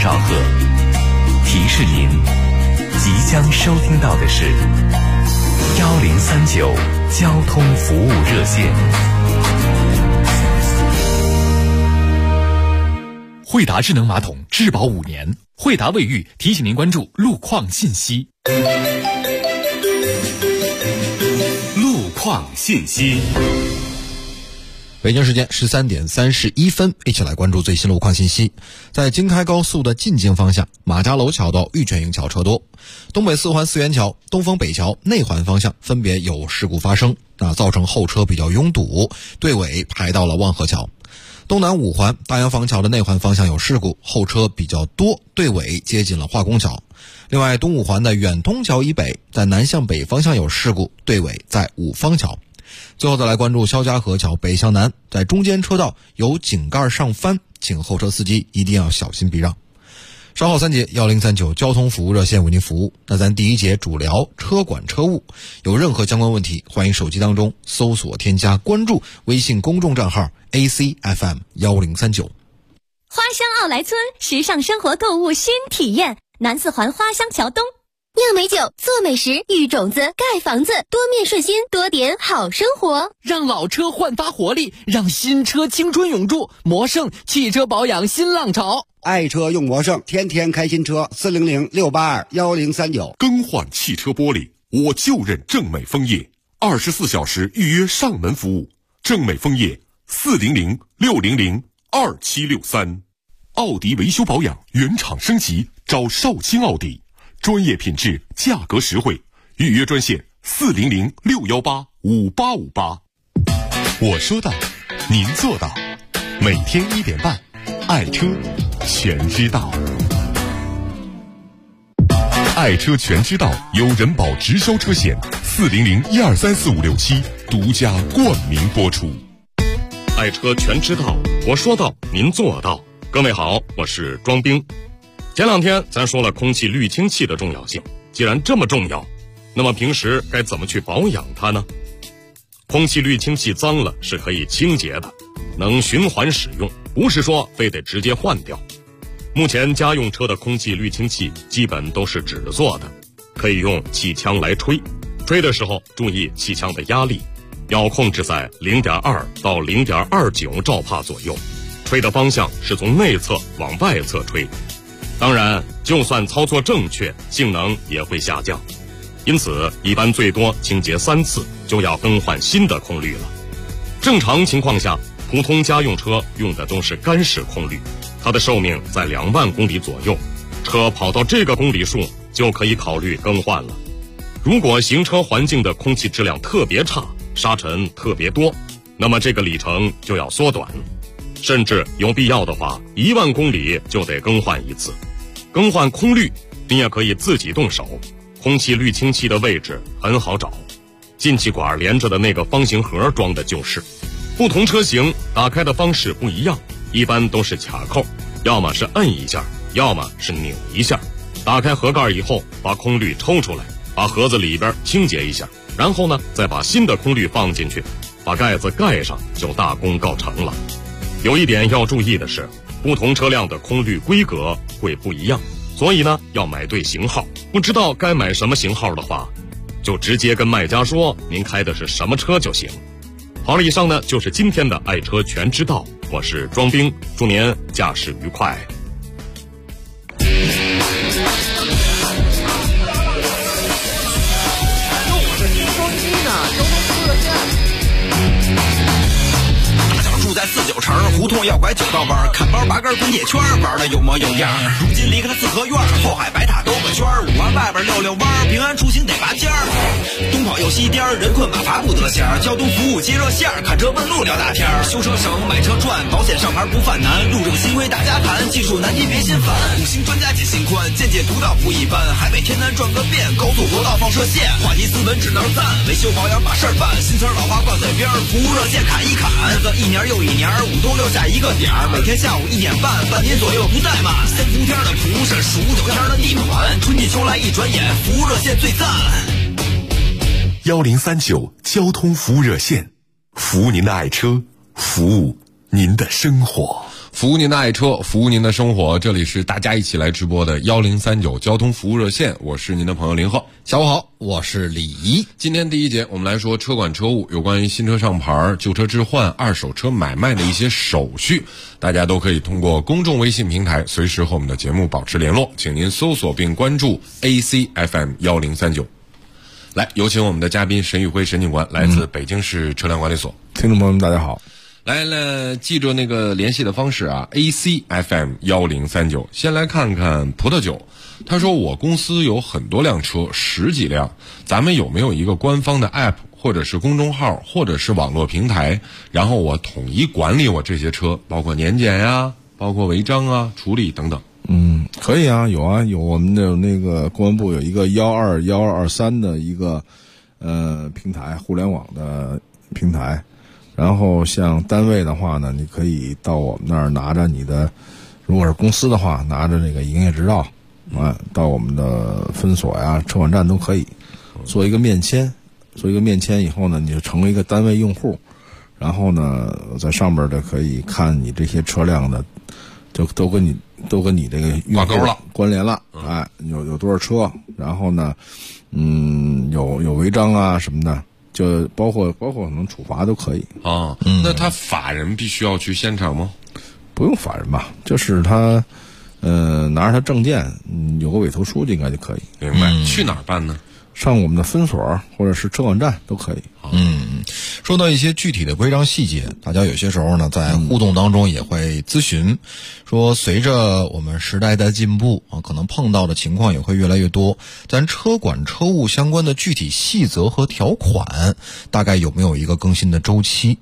兆赫。提示您，即将收听到的是1039交通服务热线。 惠达智能马桶质保5年，惠达卫浴提醒您关注路况信息。 路况信息。 北京时间13点31分，一起来关注最新路况信息。在京开高速的进京方向，马家楼桥到玉泉营桥车多，东北四环四元桥、东风北桥内环方向分别有事故发生，造成后车比较拥堵，队尾排到了望河桥。东南五环大洋坊桥的内环方向有事故，后车比较多，队尾接近了化工桥。另外，东五环的远通桥以北在南向北方向有事故，队尾在五方桥。最后再来关注肖家河桥北向南，在中间车道有井盖上翻，请后车司机一定要小心避让。稍后3节1039交通服务热线为您服务。那咱第一节主聊车管车务，有任何相关问题，欢迎手机当中搜索添加关注微信公众账号 ACFM1039。 花乡奥莱村时尚生活购物新体验，南四环花乡桥东。 酿美酒，做美食，育种子，盖房子，多面顺心，多点好生活。 让老车焕发活力，让新车青春永驻。魔盛汽车保养新浪潮， 爱车用魔盛，天天开新车。400-682-1039。 更换汽车玻璃，我就认正美枫叶，24小时预约上门服务。正美枫叶400-600-2763。奥迪维修保养原厂升级，找少卿奥迪。专业品质，价格实惠，预约专线400-618-5858。我说到，您做到。每天1点半，爱车全知道。爱车全知道由人保直销车险400-1234567独家冠名播出。 爱车全知道，我说到，您做到。各位好，我是庄兵。前2天咱说了空气滤清器的重要性，既然这么重要，那么平时该怎么去保养它呢？空气滤清器脏了是可以清洁的，能循环使用，不是说非得直接换掉。目前家用车的空气滤清器基本都是纸做的，可以用气枪来吹，吹的时候注意气枪的压力，要控制在 0.2 到 0.29 兆帕左右，吹的方向是从内侧往外侧吹。当然，就算操作正确，性能也会下降，因此一般最多清洁3次就要更换新的空滤了。正常情况下，普通家用车用的都是干式空滤，它的寿命在2万公里左右，车跑到这个公里数就可以考虑更换了。如果行车环境的空气质量特别差，沙尘特别多，那么这个里程就要缩短，甚至有必要的话，1万公里就得更换1次。更换空滤，你也可以自己动手。空气滤清器的位置很好找，进气管连着的那个方形盒装的就是。不同车型打开的方式不一样，一般都是卡扣，要么是摁一下，要么是扭一下。打开盒盖以后，把空滤抽出来，把盒子里边清洁一下，然后呢，再把新的空滤放进去，把盖子盖上，就大功告成了。有一点要注意的是，不同车辆的空滤规格会不一样，所以呢，要买对型号。不知道该买什么型号的话，就直接跟卖家说您开的是什么车就行。好了，以上呢就是今天的爱车全知道，我是庄兵，祝您驾驶愉快。 在49城胡同要拐9道弯，看包拔根滚铁圈，玩的有模有样。如今离开了四合院，后海白塔兜个圈，5环外边溜弯，平安出行得拔尖儿。东跑右西颠，人困马乏不得闲。交通服务接热线，看车问路聊大天。修车省，买车赚，保险上牌不犯难。路政新规大家谈，技术难题别心烦。5星专家解心宽，见解独到不一般。海北天南转个遍，高速国道放射线。话题斯文只能赞，维修保养把事儿办。新词老话挂嘴边，服务热线砍一砍。日子一年又一年，5都留下一个点儿，每天下午1点半，半年左右不怠慢。先伏天的蒲是数9天的地暖，春季秋来一转眼，服务热线最赞。 1039交通服务热线，服务您的爱车，服务您的生活。 服务您的爱车，服务您的生活。这里是大家一起来直播的1039交通服务热线，我是您的朋友林浩。 下午好，我是李怡。 今天第一节我们来说车管车务，有关于新车上牌、旧车置换、二手车买卖的一些手续，大家都可以通过公众微信平台随时和我们的节目保持联络，请您搜索并关注 ACFM1039。来，有请我们的嘉宾沈宇辉沈警官，来自北京市车辆管理所。 听众朋友们大家好。 来，记着那个联系的方式啊 ，ACFM1039。先来看看葡萄酒，他说我公司有很多辆车，10几辆，咱们有没有一个官方的 app 或者是公众号或者是网络平台，然后我统一管理我这些车，包括年检呀，包括违章啊、处理等等。 可以啊，有我们的那个公安部有一个121223的一个平台，互联网的平台。然后像单位的话呢，你可以到我们那儿拿着你的，如果是公司的话，拿着这个营业执照到我们的分所呀、车管站都可以做一个面签。做一个面签以后呢，你就成为一个单位用户，然后呢，在上面的可以看你这些车辆的，就都跟你这个用户挂钩了， 关联了。有多少车，然后呢，有违章啊什么的。就包括可能处罚都可以啊。那他法人必须要去现场吗？ 不用法人吧，就是他拿着他证件，有个委托书应该就可以。 明白。去哪儿办呢？ 上我们的分所或者是车管站都可以。 说到一些具体的规章细节，大家有些时候呢在互动当中也会咨询，说随着我们时代的进步啊，可能碰到的情况也会越来越多。咱车管车务相关的具体细则和条款，大概有没有一个更新的周期？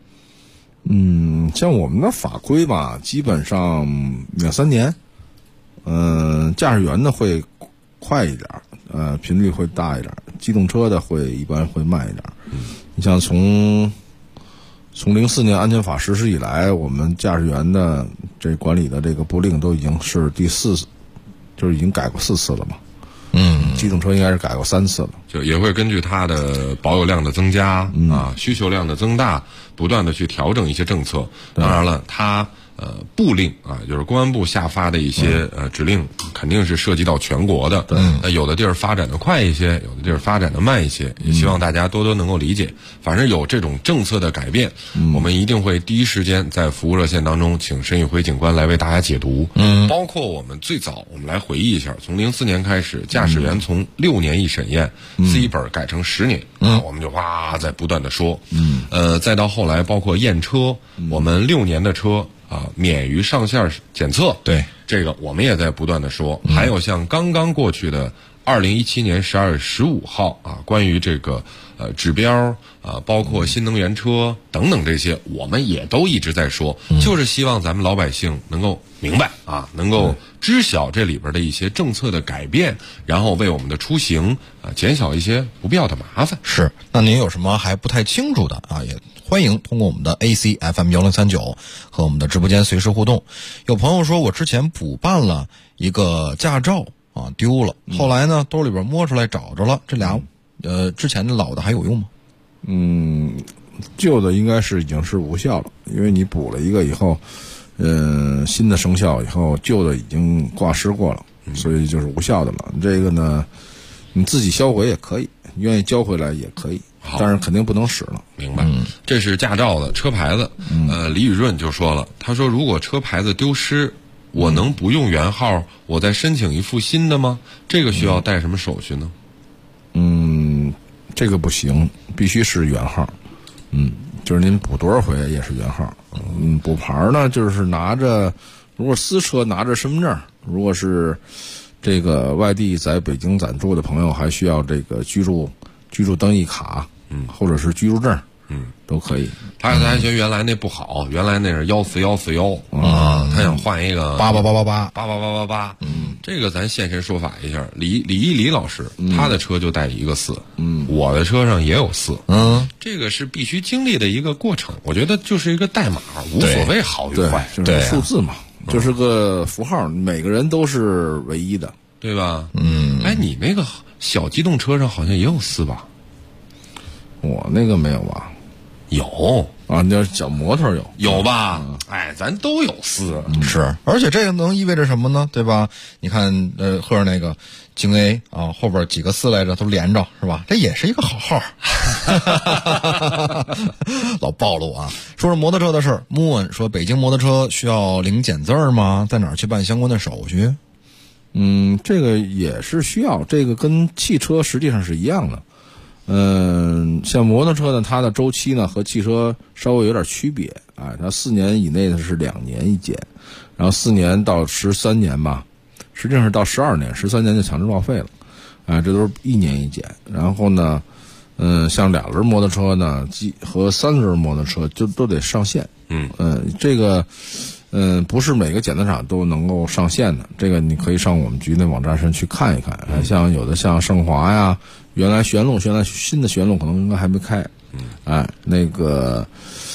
像我们的法规吧，基本上2-3年。驾驶员的会快一点，频率会大一点，机动车的一般会慢一点。你像从04年安全法实施以来，我们驾驶员的这管理的这个布令都已经是第4次，就是已经改过4次了嘛。机动车应该是改过3次了。 就也会根据它的保有量的增加需求量的增大，不断的去调整一些政策。当然了，它布令啊，就是公安部下发的一些指令，肯定是涉及到全国的。有的地儿发展的快一些，有的地儿发展的慢一些，也希望大家多能够理解。反正有这种政策的改变，我们一定会第一时间在服务热线当中请沈宇辉警官来为大家解读。包括我们最早，我们来回忆一下，从04年开始，驾驶员从6年一审验，C 本改成10年，我们就在不断的说。再到后来，包括验车，我们6年的车免于上线检测， 对这个我们也在不断的说。还有像刚刚过去的2017年12月15号关于这个指标包括新能源车等等这些，我们也都一直在说，就是希望咱们老百姓能够明白能够知晓这里边的一些政策的改变，然后为我们的出行减少一些不必要的麻烦。 是，那您有什么还不太清楚的也欢迎通过我们的 ACFM1039 和我们的直播间随时互动。有朋友说，我之前补办了一个驾照丢了，后来呢兜里边摸出来找着了，这俩之前的老的还有用吗？ 旧的应该是已经是无效了，因为你补了一个以后新的生效以后，旧的已经挂失过了，所以就是无效的了。这个呢你自己销毁也可以，愿意交回来也可以，但是肯定不能使了。 明白。这是驾照的车牌子。李宇润就说了，他说如果车牌子丢失，我能不用原号，我再申请一副新的吗？这个需要带什么手续呢？ 这个不行，必须是原号。就是您补多少回也是原号。补牌呢，就是拿着，如果私车拿着身份证，如果是这个外地在北京暂住的朋友，还需要这个居住登记卡，或者是居住证，都可以。 他还觉得原来那不好，原来那是14141他想换一个 88888， 这个咱现身说法一下。李老师，他的车就带一个4，我的车上也有4，这个是必须经历的一个过程。我觉得就是一个代码，无所谓好与坏， 就是数字嘛，就是个符号，每个人都是唯一的， 对吧？你那个小机动车上好像也有4吧？ 我那个没有吧？ 有啊，那小摩托有吧？哎，咱都有司。 是，而且这个能意味着什么呢？对吧？你看，赫尔那个京 A 啊，后边几个4来着都连着，是吧？这也是一个好号。老暴露啊！说摩托车的事儿，穆恩说北京摩托车需要领检字吗？在哪儿去办相关的手续？ 这个也是需要，这个跟汽车实际上是一样的。像摩托车呢，它的周期呢和汽车稍微有点区别，它4年以内的是2年一检，然后4年到13年吧，实际上是到12年，13年就强制报废了，这都是1年一检。然后呢，像2轮摩托车呢，和3轮摩托车就都得上线。这个不是每个检测厂都能够上线的，这个你可以上我们局那网站上去看一看。像有的像盛华呀，原来玄路，现在新的玄路可能应该还没开。那个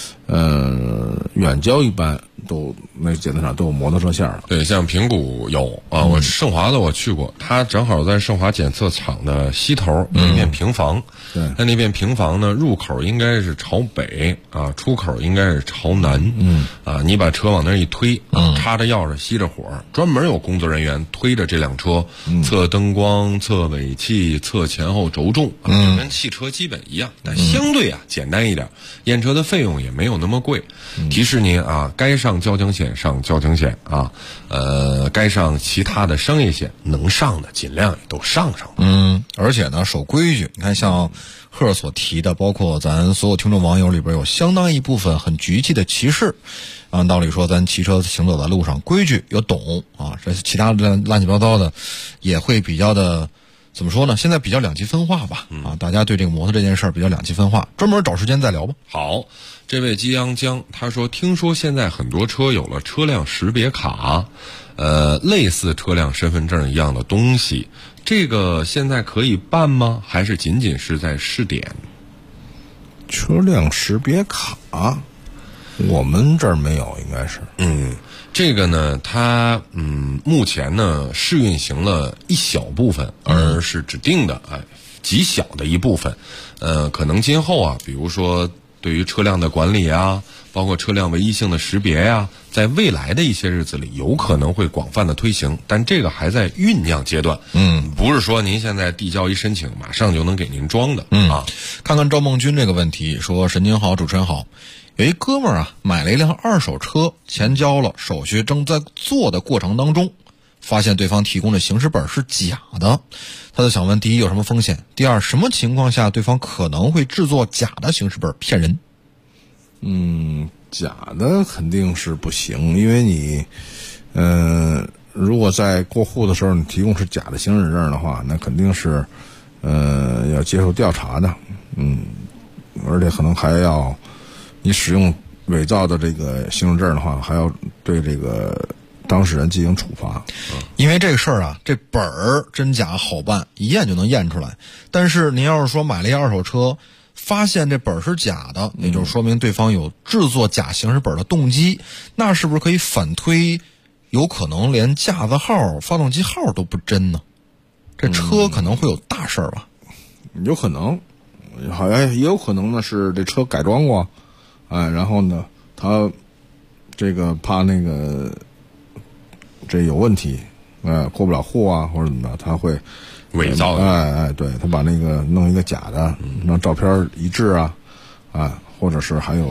远郊一般都那检测厂都有摩托车线了。 对，像平谷有啊，我盛华的我去过，它正好在盛华检测厂的西头有一片平房。 对， 那片平房呢，入口应该是朝北啊，出口应该是朝南。你把车往那一推，插着钥匙，吸着火，专门有工作人员推着这辆车，测灯光、测尾气、测前后轴重，就跟汽车基本一样，但相对简单一点，验车的费用也没有那么贵。提示您啊，该上交强险上交强险啊，该上其他的商业险能上的尽量也都上上。 而且呢，守规矩。你看，像赫所提的，包括咱所有听众网友里边，有相当一部分很局气的骑士。按道理说，咱骑车行走在路上，规矩又懂啊，这其他的乱七八糟的，也会比较的。怎么说呢？现在比较两极分化吧，大家对这个摩托这件事儿比较两极分化，专门找时间再聊吧。 好，这位吉阳江他说，听说现在很多车有了车辆识别卡，类似车辆身份证一样的东西，这个现在可以办吗？还是仅仅是在试点？ 车辆识别卡，我们这儿没有，应该是。 这个呢，它目前呢试运行了一小部分，而是指定的极小的一部分。可能今后啊，比如说对于车辆的管理啊，包括车辆唯一性的识别呀，在未来的一些日子里，有可能会广泛的推行，但这个还在酝酿阶段。不是说您现在递交一申请，马上就能给您装的。 看看赵梦军这个问题，说神经好，主持人好。有一哥们儿买了一辆2手车，钱交了，手续正在做的过程当中，发现对方提供的行驶本是假的。他就想问：第一，有什么风险？第二，什么情况下对方可能会制作假的行驶本骗人？ 假的肯定是不行，因为你，如果在过户的时候你提供是假的行驶证的话，那肯定是，要接受调查的。而且可能还要。你使用伪造的这个行驶证的话，还要对这个当事人进行处罚。 因为这个事儿这本儿真假好办，一验就能验出来。但是您要是说买了一2手车，发现这本儿是假的，也就是说明对方有制作假行驶本的动机，那是不是可以反推，有可能连架子号、发动机号都不真呢？这车可能会有大事儿吧？ 有可能，好像也有可能呢，是这车改装过。然后呢，他这个怕那个这有问题，过不了户啊，或者怎么着，他会伪造的。对，他把那个弄一个假的，让照片一致或者是还有，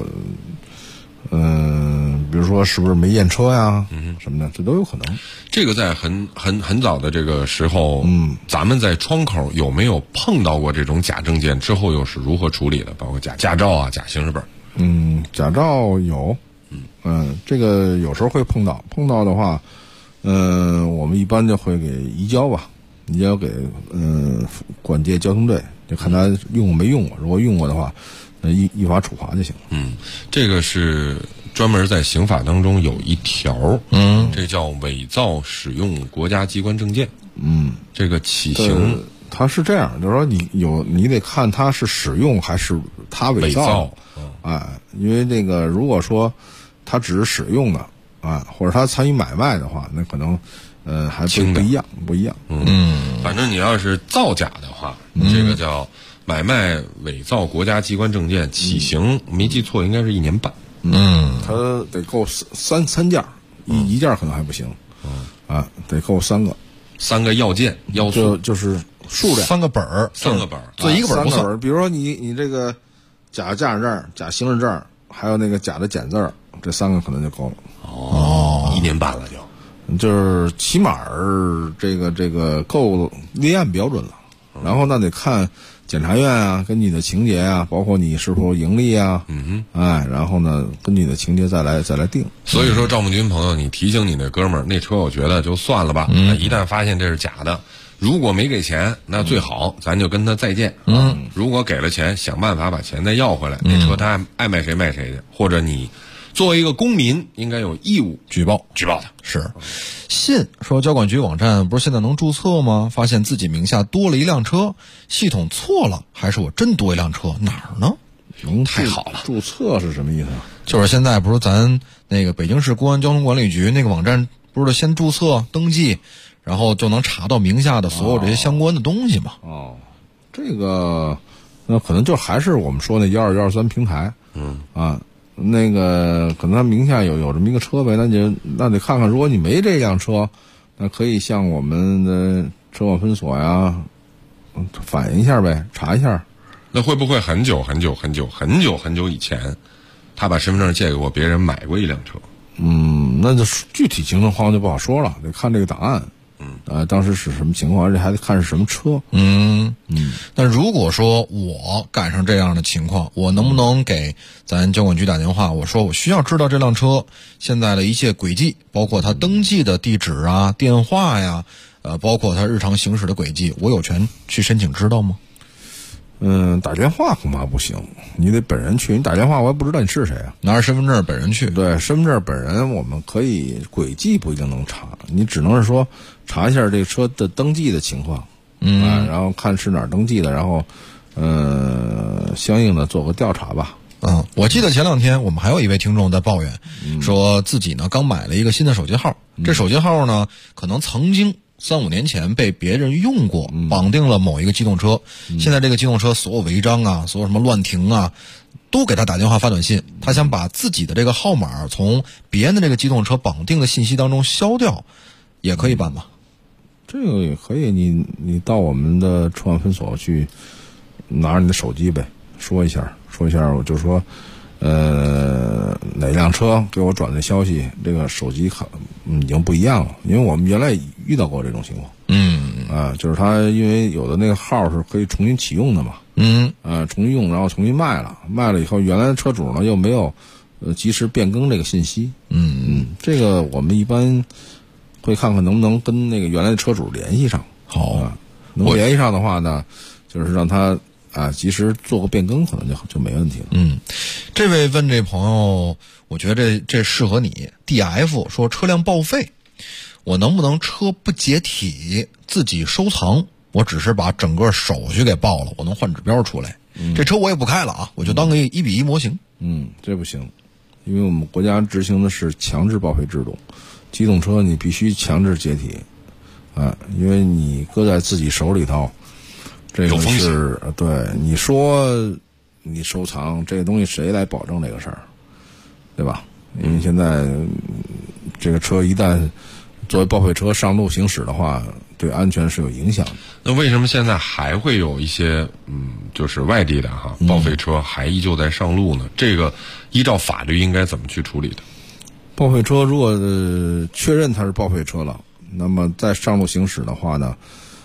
比如说是不是没验车呀，什么的，这都有可能。 这个在很早的这个时候，咱们在窗口有没有碰到过这种假证件？之后又是如何处理的？包括假驾照啊、假行驶本。 驾照有，这个有时候会碰到的话，我们一般就会给移交吧，移交给管界交通队，就看他用过没用过，如果用过的话，依法处罚就行了。 这个是专门在刑法当中有一条，这叫伪造使用国家机关证件。这个起刑。 它是这样，就是说你得看他是使用还是他伪造。因为这个如果说他只是使用的或者他参与买卖的话，那可能还不一样。 反正你要是造假的话，这个叫买卖伪造国家机关证件，起刑没记错应该是1年半。 他得够三件，一件可能还不行，得够3个要件要素， 就是数量 3个本儿，做一个本儿不算。 比如说你这个假驾驶证、假行驶证，还有那个假的检字，这3个可能就够了。 1年半了就是起码这个够立案标准了。然后那得看检察院啊，根据你的情节啊，包括你是否盈利啊，然后呢，根据你的情节再来定。 所以说，赵梦军朋友，你提醒你那哥们儿，那车我觉得就算了吧。一旦发现这是假的，如果没给钱，那最好咱就跟他再见。如果给了钱，想办法把钱再要回来。那车他爱卖谁卖谁去，或者你作为一个公民，应该有义务举报他。 是，信说交管局网站不是现在能注册吗？发现自己名下多了一辆车，系统错了，还是我真多一辆车？哪儿呢？ 太好了！ 注册是什么意思啊？ 就是现在不是咱那个北京市公安交通管理局那个网站，不是先注册登记，然后就能查到名下的所有这些相关的东西吗？ 这个那可能就还是我们说那12123平台，那个可能他名下有这么一个车呗，那得看看，如果你没这辆车，那可以向我们的车管分所呀反映一下呗，查一下。 那会不会很久以前，他把身份证借给过别人，买过一辆车？ 那就具体情况就不好说了，得看这个档案。当时是什么情况，而且还得看是什么车。 那如果说我赶上这样的情况，我能不能给咱交管局打电话？我说我需要知道这辆车现在的一切轨迹，包括它登记的地址啊、电话呀，包括它日常行驶的轨迹，我有权去申请知道吗？ 打电话恐怕不行，你得本人去。你打电话我也不知道你是谁啊， 拿着身份证本人去。 对，身份证本人我们可以，轨迹不一定能查，你只能是说查一下这个车的登记的情况，然后看是哪儿登记的，然后相应的做个调查吧。 我记得前2天我们还有一位听众在抱怨，说自己呢刚买了一个新的手机号，这手机号呢可能曾经3-5年前被别人用过，绑定了某一个机动车，现在这个机动车所有违章啊，所有什么乱停啊，都给他打电话发短信，他想把自己的这个号码从别人的这个机动车绑定的信息当中消掉，也可以办吗？ 这个也可以，你到我们的车管分所去拿着你的手机呗，说一下，我就说哪辆车给我转的消息，这个手机已经不一样了，因为我们原来遇到过这种情况。就是他因为有的那个号是可以重新启用的嘛，重新用然后重新卖了以后，原来的车主呢又没有及时变更这个信息。这个我们一般会看看能不能跟那个原来的车主联系上。好，能联系上的话呢，就是让他及时做个变更，可能就没问题了。 这位问这朋友，我觉得这适合你。DF 说车辆报废，我能不能车不解体自己收藏？我只是把整个手续给报了，我能换指标出来。这车我也不开了啊，我就当个1:1模型。 这不行，因为我们国家执行的是强制报废制度，机动车你必须强制解体，因为你搁在自己手里头，这个是对你说你收藏这个东西，谁来保证这个事儿，对吧？因为现在这个车一旦作为报废车上路行驶的话，对安全是有影响的。 那为什么现在还会有一些就是外地的报废车还依旧在上路呢？这个依照法律应该怎么去处理的？ 报废车如果确认它是报废车了，那么在上路行驶的话呢，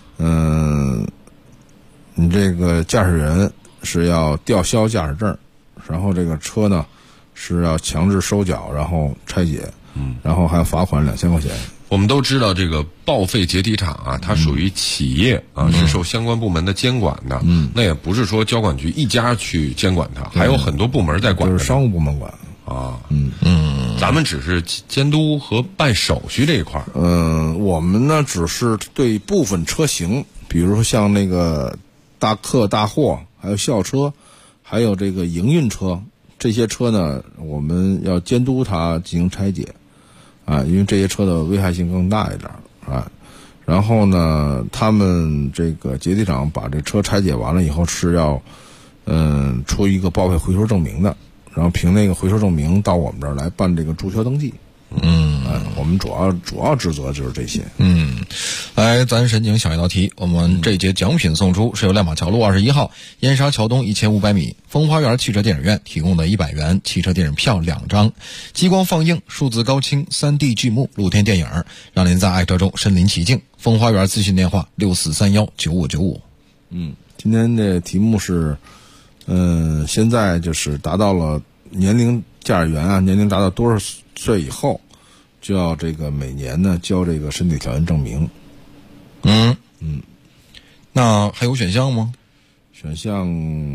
你这个驾驶人是要吊销驾驶证，然后这个车呢是要强制收缴，然后拆解，然后还要罚款2000块钱。 我们都知道这个报废解体厂它属于企业是受相关部门的监管的。那也不是说交管局一家去监管它，还有很多部门在管。 就是商务部门管咱们只是监督和办手续这一块。 我们呢只是对部分车型，比如说像那个大客大货，还有校车，还有这个营运车，这些车呢我们要监督它进行拆解因为这些车的危害性更大一点然后呢，他们这个节体厂把这车拆解完了以后是要，出一个报废回收证明的，然后凭那个回收证明到我们这儿来办这个注销登记。我们主要职责就是这些。 来，咱申请小一道题。我们这节奖品送出是由亮马桥路21号燕莎桥东1500米风花园汽车电影院提供的100元汽车电影票2张，激光放映、数字高清、3D 剧目露天电影，让您在爱车中身临其境。风花园咨询电话64319595。 今天的题目是，现在就是达到了年龄驾驶员啊，年龄达到多少岁以后，就要这个每年呢交这个身体条件证明。 那还有选项吗？ 选项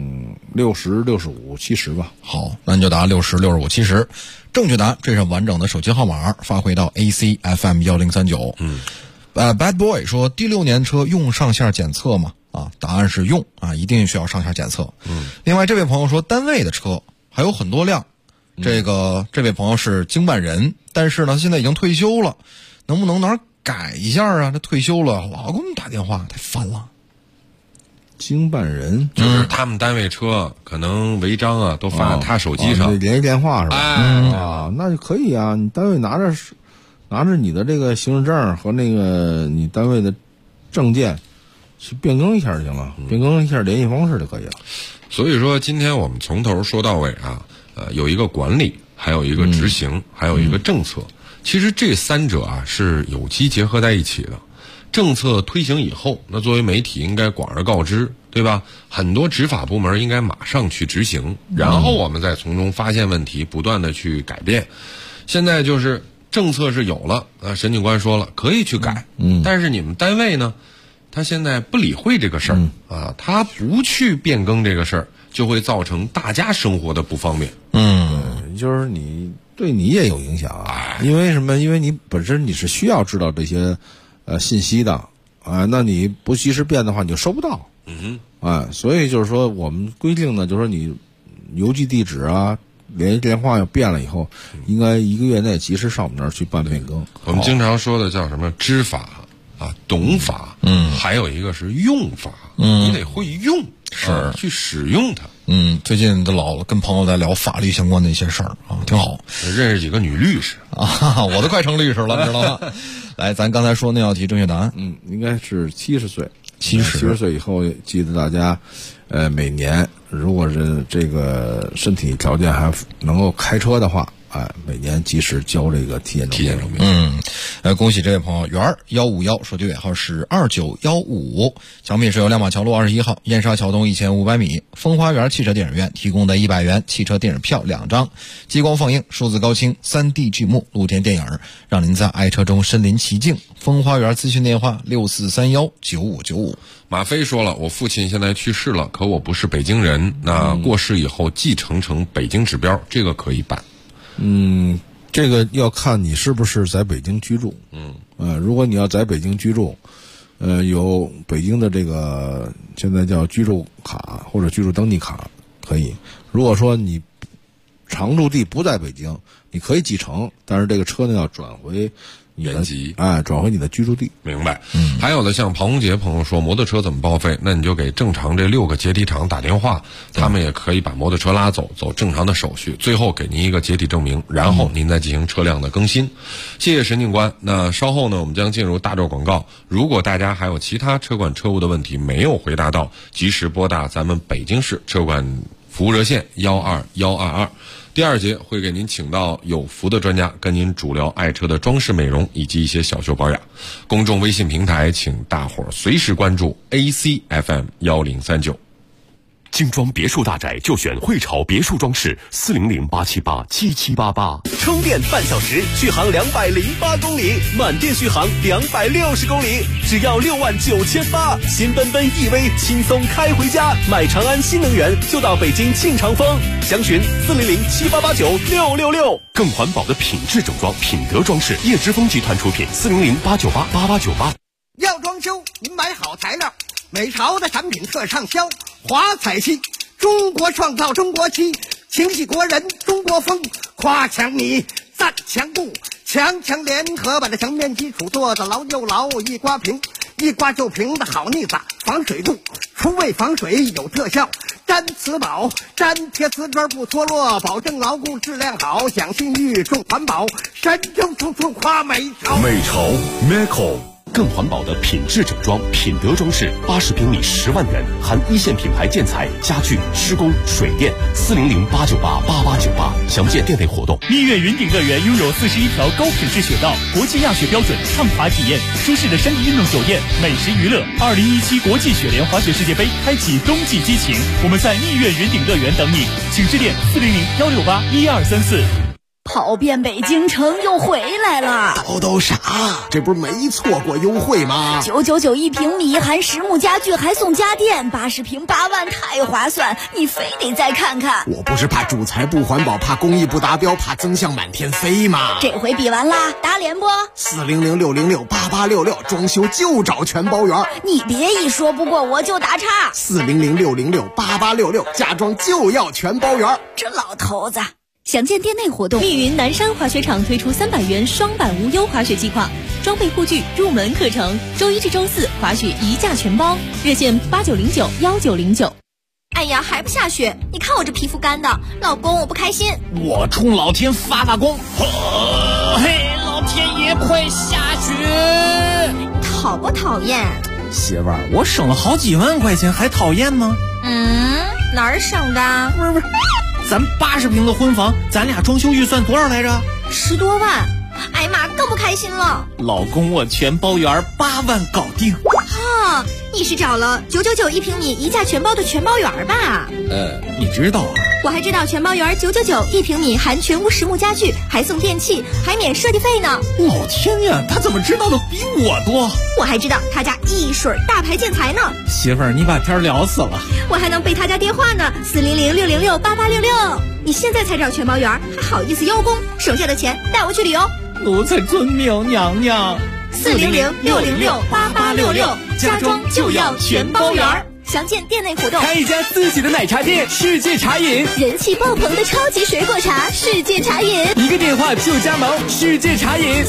60、65、70吧。 好，那你就答60、65、70。正确答案，这是完整的手机号码发回到 ACFM 1039。Bad Boy 说第6年车用上下检测吗？答案是用啊，一定需要上下检测。另外这位朋友说单位的车还有很多辆，这位朋友是经办人，但是呢现在已经退休了，能不能哪儿改一下啊？这退休了老给我们打电话，太烦了。 经办人就是他们单位车可能违章啊都发他手机上， 联系电话是吧？那就可以啊，你单位拿着你的这个行驶证和那个你单位的证件去变更一下就行了，变更一下联系方式就可以了。 所以说今天我们从头说到尾啊，有一个管理，还有一个执行，还有一个政策。其实这三者啊是有机结合在一起的。政策推行以后，那作为媒体应该广而告之，对吧？很多执法部门应该马上去执行，然后我们再从中发现问题，不断的去改变。现在就是政策是有了，沈警官说了可以去改，但是你们单位呢，他现在不理会这个事儿，他不去变更这个事儿，就会造成大家生活的不方便。 就是对你也有影响啊，因为什么？因为你本身你是需要知道这些信息的那你不及时变的话，你就收不到。所以就是说我们规定呢，就是说你邮寄地址啊、联系电话要变了以后，应该1个月内及时上我们那儿去办变更。 我们经常说的叫什么知法啊、懂法，还有一个是用法，你得会用， 是去使用它。 最近都老跟朋友在聊法律相关的一些事儿啊，挺好。 认识几个女律师我都快成律师了，知道吗？来，咱刚才说那道题正确答案， 应该是70岁。 70 岁以后，记得大家，每年如果是这个身体条件还能够开车的话，每年及时交这个体检证明。 恭喜这位朋友圆151，手机尾号是2915，奖品是由亮马桥路21号燕莎桥东1500米风花园汽车电影院提供的100元汽车电影票2张，激光放映、数字高清、3D 剧目露天电影，让您在爱车中身临其境。风花园咨询电话64319595。 马飞说了，我父亲现在去世了，可我不是北京人，那过世以后继承成北京指标，这个可以办。 这个要看你是不是在北京居住。如果你要在北京居住，有北京的这个现在叫居住卡或者居住登记卡可以。如果说你常住地不在北京，你可以继承，但是这个车呢要转回原籍， 转回你的居住地。 明白。还有的像庞红杰朋友说，摩托车怎么报废？那你就给正常这6个解体厂打电话，他们也可以把摩托车拉走，走正常的手续，最后给您一个解体证明，然后您再进行车辆的更新。谢谢沈警官。那稍后呢，我们将进入大轴广告。如果大家还有其他车管车务的问题没有回答到，及时拨打咱们北京市车管服务热线12122。第2节会给您请到有福的专家，跟您主聊爱车的装饰美容以及一些小修保养。公众微信平台请大伙儿随时关注 ACFM 1039。 精装别墅大宅就选汇潮别墅装饰，400-878-7788。 充电半小时，续航208公里，满电续航260公里，只要69800，新奔奔 EV 轻松开回家。买长安新能源就到北京庆长丰，详询400-7889-666。 更环保的品质整装，品德装饰，叶之峰集团出品，400-898-8898。 要装修，您买好材料，美潮的产品特畅销。华彩漆，中国创造中国漆，情系国人中国风，夸墙米，赞墙布， 强强联合把这墙面基础做得牢又牢，一刮平，一刮就平的好腻子，防水度，除味防水有特效。粘瓷宝，粘贴瓷砖不脱落，保证牢固质量好，讲信誉重环保，山中处处夸美潮。 美潮 Meco。更环保的品质整装，品德装饰，80平米10万元，含一线品牌建材、家具、施工、水电，400-898-8898，详见店内活动。 蜜月云顶乐园拥有41条高品质雪道，国际亚雪标准，畅滑体验，舒适的山地运动酒店，美食娱乐。2017国际雪联滑雪世界杯开启冬季激情，我们在蜜月云顶乐园等你，请致电400-168-1234。 跑遍北京城又回来了， 都啥？这不是没错过优惠吗 ？999一平米，含实木家具还送家电，80平8万，太划算！你非得再看看。 我不是怕主材不环保，怕工艺不达标，怕增项满天飞吗？ 这回比完啦，打脸不 ？400-606-8866，装修就找全包圆。 你别一说不过我就打岔。 400-606-8866，家装就要全包圆。 这老头子。详见店内活动。密云南山滑雪场推出300元双板无忧滑雪计划，装备护具、入门课程，周1至周4滑雪1价全包，热线8909-1909。哎呀，还不下雪？你看我这皮肤干的，老公我不开心。 我冲老天发功，嘿，老天爷快下雪！ 讨不讨厌？ 媳妇儿，我省了好几万块钱，还讨厌吗？ 哪儿省的？ 不是。咱80平的婚房，咱俩装修预算多少来着 ？10多万。哎呀妈，更不开心了。 老公，我全包圆，8万搞定。 哈，你是找了999一平米1价全包的全包圆吧？ 你知道啊？ 我还知道全包圆999一平米，含全屋实木家具，还送电器，还免设计费呢。 老天呀，他怎么知道的比我多？ 我还知道他家一水大牌建材呢。 媳妇儿，你把天聊死了。 我还能背他家电话呢，400-606-8866。你现在才找全包圆，还好意思邀功？省下的钱带我去旅游。 奴才遵命，娘娘。 400-606-8866，家装就要全包圆。详见店内活动。 开一家自己的奶茶店，世界茶饮， 人气爆棚的超级水果茶，世界茶饮， 一个电话就加盟，世界茶饮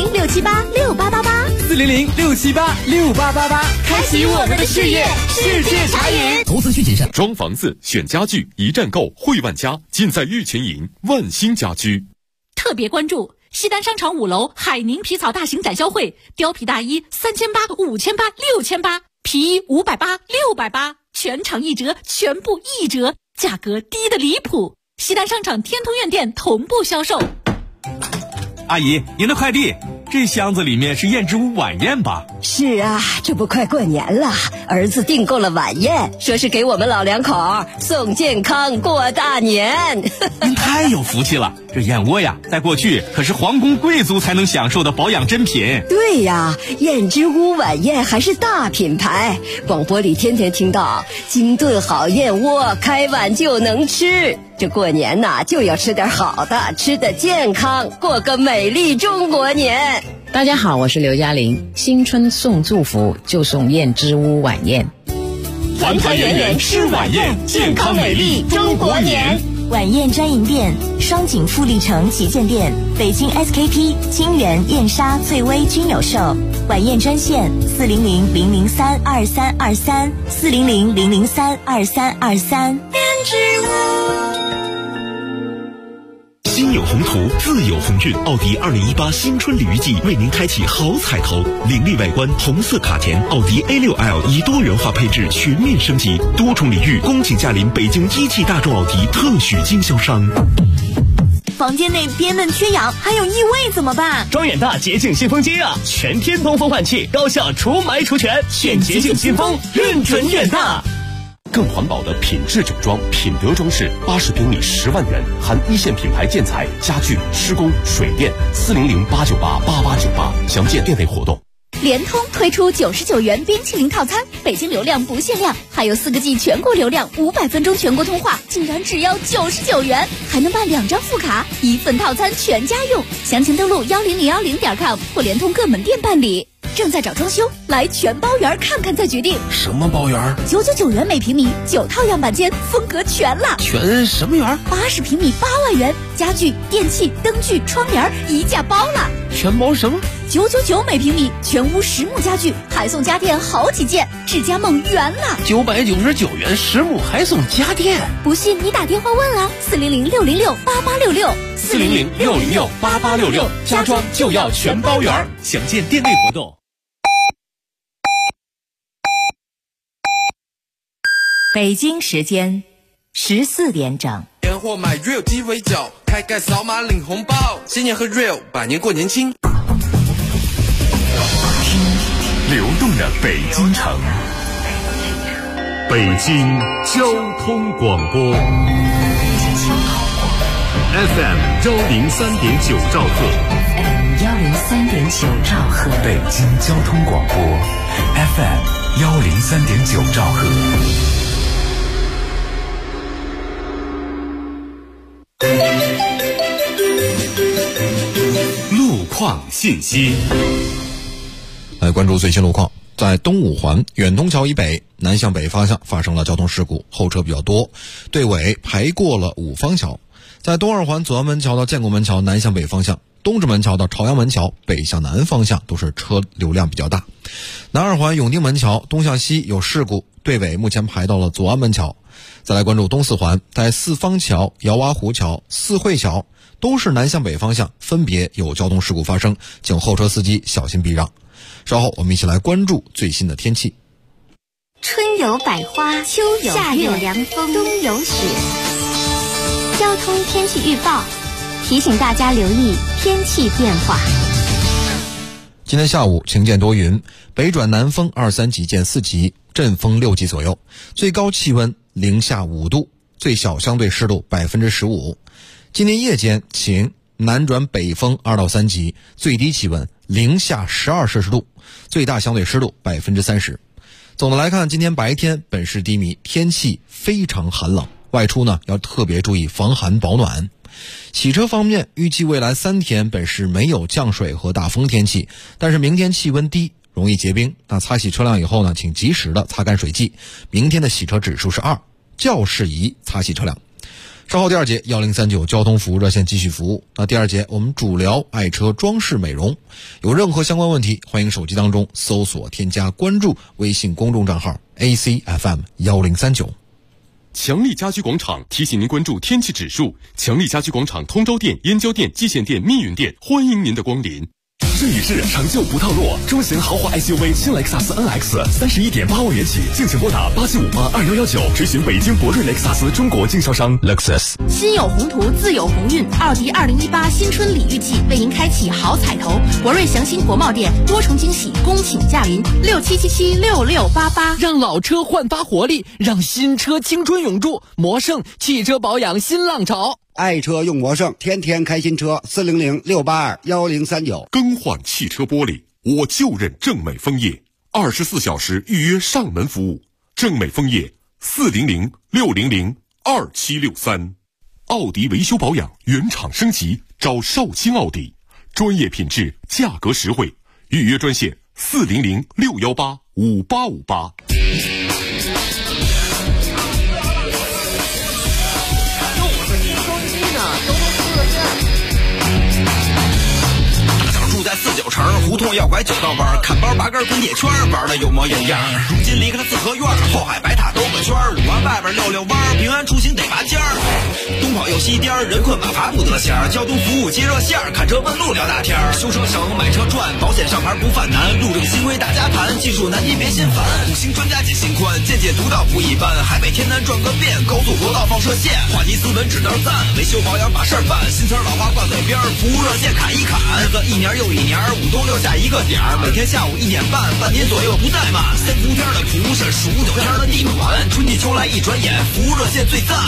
，400-678-6888，400-678-6888，开启我们的事业，世界茶饮。 投资需谨慎。 装房子选家具，一站购汇万家，尽在玉泉营万兴家居。 特别关注西单商场5楼海宁皮草大型展销会，貂皮大衣3800、5800、6800，皮衣580、680，全场1折，全部1折，价格低得离谱。西单商场天通苑店同步销售。 阿姨，您的快递。这箱子里面是燕之屋晚宴吧？ 是啊，这不快过年了，儿子订购了晚宴，说是给我们老两口送健康过大年。 您太有福气了，这燕窝呀，在过去可是皇宫贵族才能享受的保养珍品。 对呀，燕之屋晚宴还是大品牌，广播里天天听到精炖好燕窝，开碗就能吃。这过年呐，就要吃点好的，吃得健康，过个美丽中国年。 大家好，我是刘嘉玲。新春送祝福就送燕之屋晚宴， 团团圆圆吃晚宴，健康美丽中国年。 晚宴专营店：双井富力城旗舰店、北京 SKP、金源、燕莎、翠微均有售。晚宴专线400-003-2323，400-003-2323。燕之屋。 心有宏图，自有鸿运。奥迪2018新春鲤鱼季为您开启好彩头，凌厉外观，红色卡钿，奥迪 A6L 以多元化配置全面升级，多重礼遇，恭请驾临北京一汽大众奥迪特许经销商。 房间内憋闷缺氧，还有异味怎么办？ 装远大洁净新风机啊，全天通风换气，高效除霾除醛，选洁净新风，认准远大。 更环保的品质整装，品德装饰，80平米10万元，含一线品牌建材、家具、施工、水电，400-898-8898，详见店内活动。 联通推出99元冰淇淋套餐，北京流量不限量，还有4个G 全国流量，500分钟全国通话，竟然只要99元，还能办2张副卡，1份套餐全家用。详情登录10010.com或联通各门店办理。 正在找装修，来全包园看看再决定。 什么包园 ？999元每平米，9套样板间，风格全了。 全什么园 ？80平米8万元，家具、电器、灯具、窗帘一价包了。 全包什么 ？999每平米，全屋实木家具，还送家电好几件，智家梦圆了。 999元实木还送家电， 不信你打电话问啊，400-606-8866，400-606-8866，家装就要全包圆。 详见店内活动。 北京时间14点整。 年货买 Real 鸡尾酒，开盖扫码领红包，新年和 Real 百年过年轻。 流动的北京城，北京交通广播 FM 103.9兆赫 103.9兆赫， 北京交通广播 FM 103.9兆赫。路况信息。 来关注最新路况，在东五环远东桥以北南向北方向发生了交通事故，后车比较多，队尾排过了五方桥。在东二环左阳门桥到建国门桥南向北方向，东直门桥到朝阳门桥北向南方向都是车流量比较大。南二环永定门桥东向西有事故，队尾目前排到了左安门桥。再来关注东四环，在四方桥、姚洼湖桥、四惠桥都是南向北方向分别有交通事故发生，请后车司机小心避让。稍后我们一起来关注最新的天气。 春有百花，秋有夏有凉风，冬有雪。交通天气预报提醒大家留意天气变化。 今天下午晴间多云，北转南风2、3级见4级，阵风6级左右，最高气温零下5度，最小相对湿度15%。今天夜间晴，南转北风2到3级，最低气温零下12摄氏度，最大相对湿度30%。总的来看，今天白天本市低迷，天气非常寒冷，外出呢要特别注意防寒保暖。洗车方面，预计未来3天本市没有降水和大风天气，但是明天气温低，容易结冰。那擦洗车辆以后呢，请及时的擦干水迹。明天的洗车指数是2，较适宜擦洗车辆。稍后第二节1039交通服务热线继续服务。那第二节我们主聊爱车装饰美容，有任何相关问题，欢迎手机当中搜索添加关注微信公众账号 ACFM1039。 强力家居广场提醒您关注天气指数。强力家居广场通州店、燕郊店、蓟县店、密云店，欢迎您的光临。 试一试，长袖不套路，中型豪华 SUV 新雷克萨斯 NX 31.8万元起，敬请拨打87582119，垂询北京博瑞雷克萨斯中国经销商 Lexus。 心有宏图，自有鸿运。奥迪2018新春礼遇季为您开启好彩头，博瑞祥兴国贸店多重惊喜，恭请驾临，67776688， 让老车焕发活力，让新车青春永驻。魔盛汽车保养新浪潮。 爱车用魔盛，天天开新车，400-682-1039。 更换汽车玻璃，我就认正美枫叶，24小时预约上门服务。正美枫叶400-600-2763。奥迪维修保养原厂升级，找绍兴奥迪，专业品质，价格实惠。预约专线400-618-5858。 住在49城，胡同要拐9道弯，看包拔根滚铁圈，玩的有模有样。如今离开了四合院，后海白塔兜个圈，5环外边溜弯，平安出行得拔尖儿。东跑右西颠，人困马乏不得闲儿。交通服务接热线，看车问路聊大天儿。修车省，买车赚，保险上牌不犯难。路政新规大家谈，技术难题别心烦。5星专家解心宽，见解独到不一般。海北天南转个遍，高速国道放射线，话题斯文指道赞，维修保养把事儿办。新词老话挂嘴边，服务热线砍一砍。日子一年又一年，5都留下一个点儿。每天下午1点半，半年左右不怠慢。3伏天的蒲是数9天的地暖，春季秋来一转眼，服务热线最赞。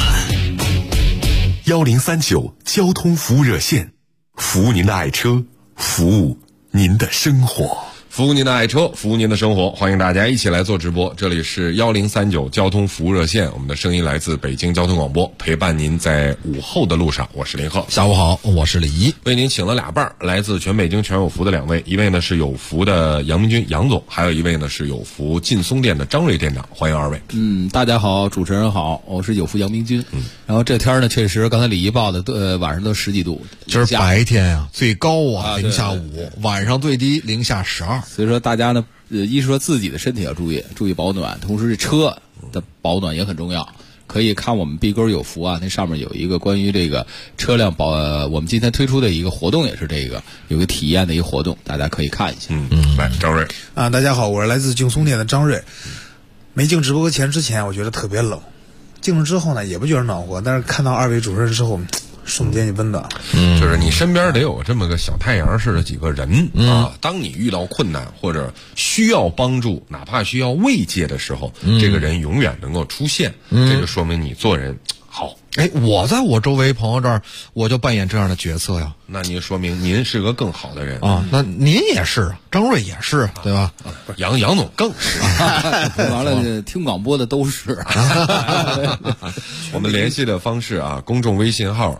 1039交通服务热线，服务您的爱车，服务您的生活。 服务您的爱车，服务您的生活，欢迎大家一起来做直播。这里是1039交通服务热线，我们的声音来自北京交通广播，陪伴您在午后的路上。我是林鹤。 下午好，我是李怡。 为您请了俩伴儿，来自全北京全有福的2位，一位呢是有福的杨明军杨总，还有一位呢是有福劲松店的张瑞店长，欢迎2位。 大家好，主持人好，我是有福杨明军。然后这天呢，确实刚才李怡报的，晚上都10几度。 今儿白天啊最高啊零下5，晚上最低零下12。 所以说大家呢，一是说自己的身体要注意保暖，同时这车的保暖也很重要。可以看我们碧沟有福啊，那上面有一个关于这个车辆我们今天推出的一个活动，也是这个有个体验的一个活动，大家可以看一下。 来，张瑞啊，大家好，我是来自劲松店的张瑞。没进直播间之前，我觉得特别冷，进了之后呢，也不觉得暖和，但是看到2位主持人之后，瞬间就温暖。 就是你身边得有这么个小太阳似的几个人啊。当你遇到困难或者需要帮助，哪怕需要慰藉的时候，这个人永远能够出现。这就说明你做人好。 我在我周围朋友这儿，我就扮演这样的角色呀。 那您说明您是个更好的人啊。那您也是，张瑞也是，对吧？ 杨总更是。 完了，听广播的都是。 我们联系的方式啊，公众微信号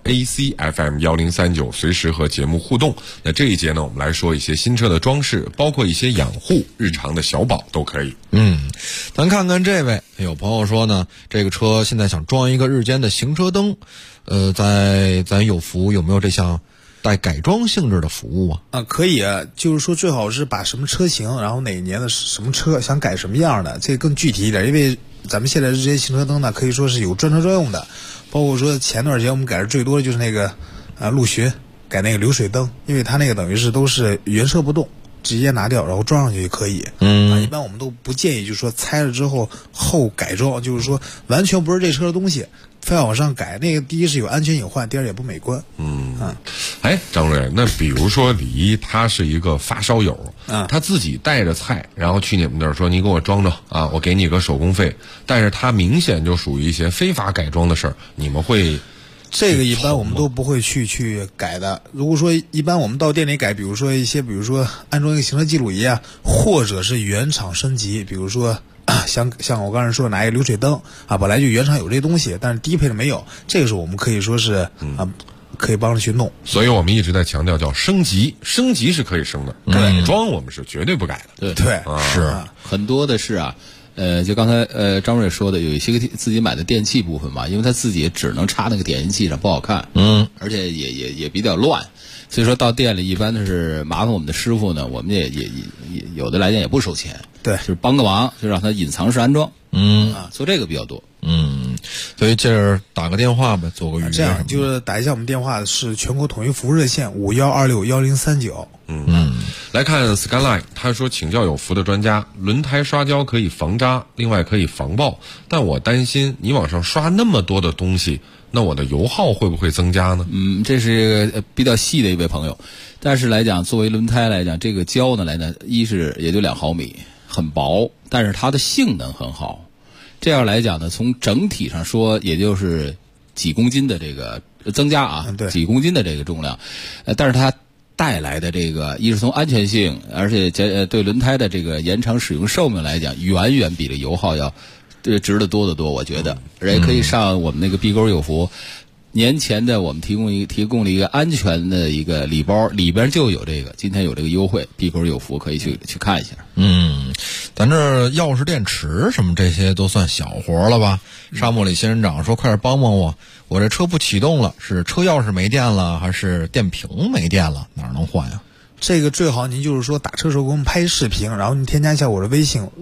ACFM1039，随时和节目互动。那这一节呢，我们来说一些新车的装饰，包括一些养护、日常的小保都可以。 咱看看这位，有朋友说呢，这个车现在想装一个日间的行车灯，在咱有福有没有这项带改装性质的服务啊？ 可以，就是说最好是把什么车型，然后哪一年的什么车想改什么样的，这更具体一点。因为咱们现在这些行车灯呢，可以说是有专车专用的，包括说前段时间我们改的最多的就是那个陆巡改那个流水灯，因为它那个等于是都是原车不动，直接拿掉然后装上去就可以。一般我们都不建议就是说拆了之后后改装，就是说完全不是这车的东西非要往上改，那个第一是有安全隐患，第二也不美观。 张瑞，那比如说李一他是一个发烧友，他自己带着菜，然后去你们那儿说你给我装着啊，我给你个手工费，但是他明显就属于一些非法改装的事儿，你们会？ 这个一般我们都不会去改的。如果说一般我们到店里改，比如说安装一个行车记录仪啊，或者是原厂升级，比如说像我刚才说拿一个流水灯啊，本来就原厂有这东西，但是低配的没有，这个是我们可以说是可以帮着去弄。 所以我们一直在强调叫升级，升级是可以升的，改装我们是绝对不改的。 对， 是很多的是啊。就刚才张瑞说的，有一些自己买的电器部分嘛，因为他自己只能插那个点烟器上，不好看，而且也比较乱，所以说到店里一般的是麻烦我们的师傅呢，我们也有的来讲也不收钱， 对， 就是帮个忙，就让他隐藏式安装，做这个比较多。 所以这是打个电话呗，做个预约。 这样就是打一下我们电话，是全国统一服务热线51261039。 来看 Skyline， 他说请教有福的专家，轮胎刷胶可以防扎，另外可以防爆，但我担心你往上刷那么多的东西，那我的油耗会不会增加呢？ 这是比较细的一位朋友，但是来讲，作为轮胎来讲，这个胶呢一是也就2毫米，很薄，但是它的性能很好。这样来讲呢，从整体上说，也就是几公斤的这个增加啊，几公斤的这个重量，但是它带来的这个，一是从安全性，而且对轮胎的这个延长使用寿命来讲，远远比这油耗要值得多得多，我觉得。而且可以上我们那个碧沟有福。年前的我们提供了一个安全的一个礼包，里边就有这个，今天有这个优惠，碧沟有福可以去看一下。 咱这钥匙电池什么这些都算小活了吧？沙漠里仙人掌说快点帮帮我这车不启动了，是车钥匙没电了还是电瓶没电了，哪能换呀？ 这个最好您就是说打车时候给我们拍视频，然后您添加一下我的微信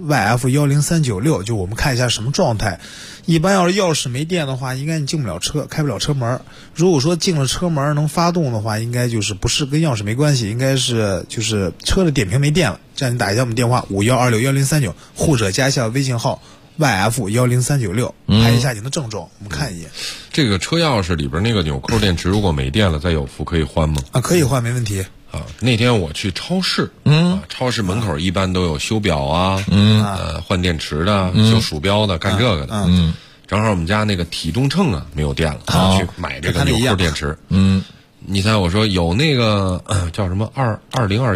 YF10396，就我们看一下什么状态。一般要是钥匙没电的话，应该你进不了车，开不了车门。如果说进了车门能发动的话，应该就是不是跟钥匙没关系，应该是就是车的电瓶没电了。这样你打一下我们电话51261039，或者加一下微信号YF10396，拍一下您的症状，我们看一眼。 这个车钥匙里边那个纽扣电池如果没电了，在有福可以换吗？ 可以换，没问题。 那天我去超市，超市门口一般都有修表啊，换电池的，修鼠标的，干这个的。正好我们家那个体重秤啊没有电了，去买这个纽扣电池。 你猜我说有那个叫什么2021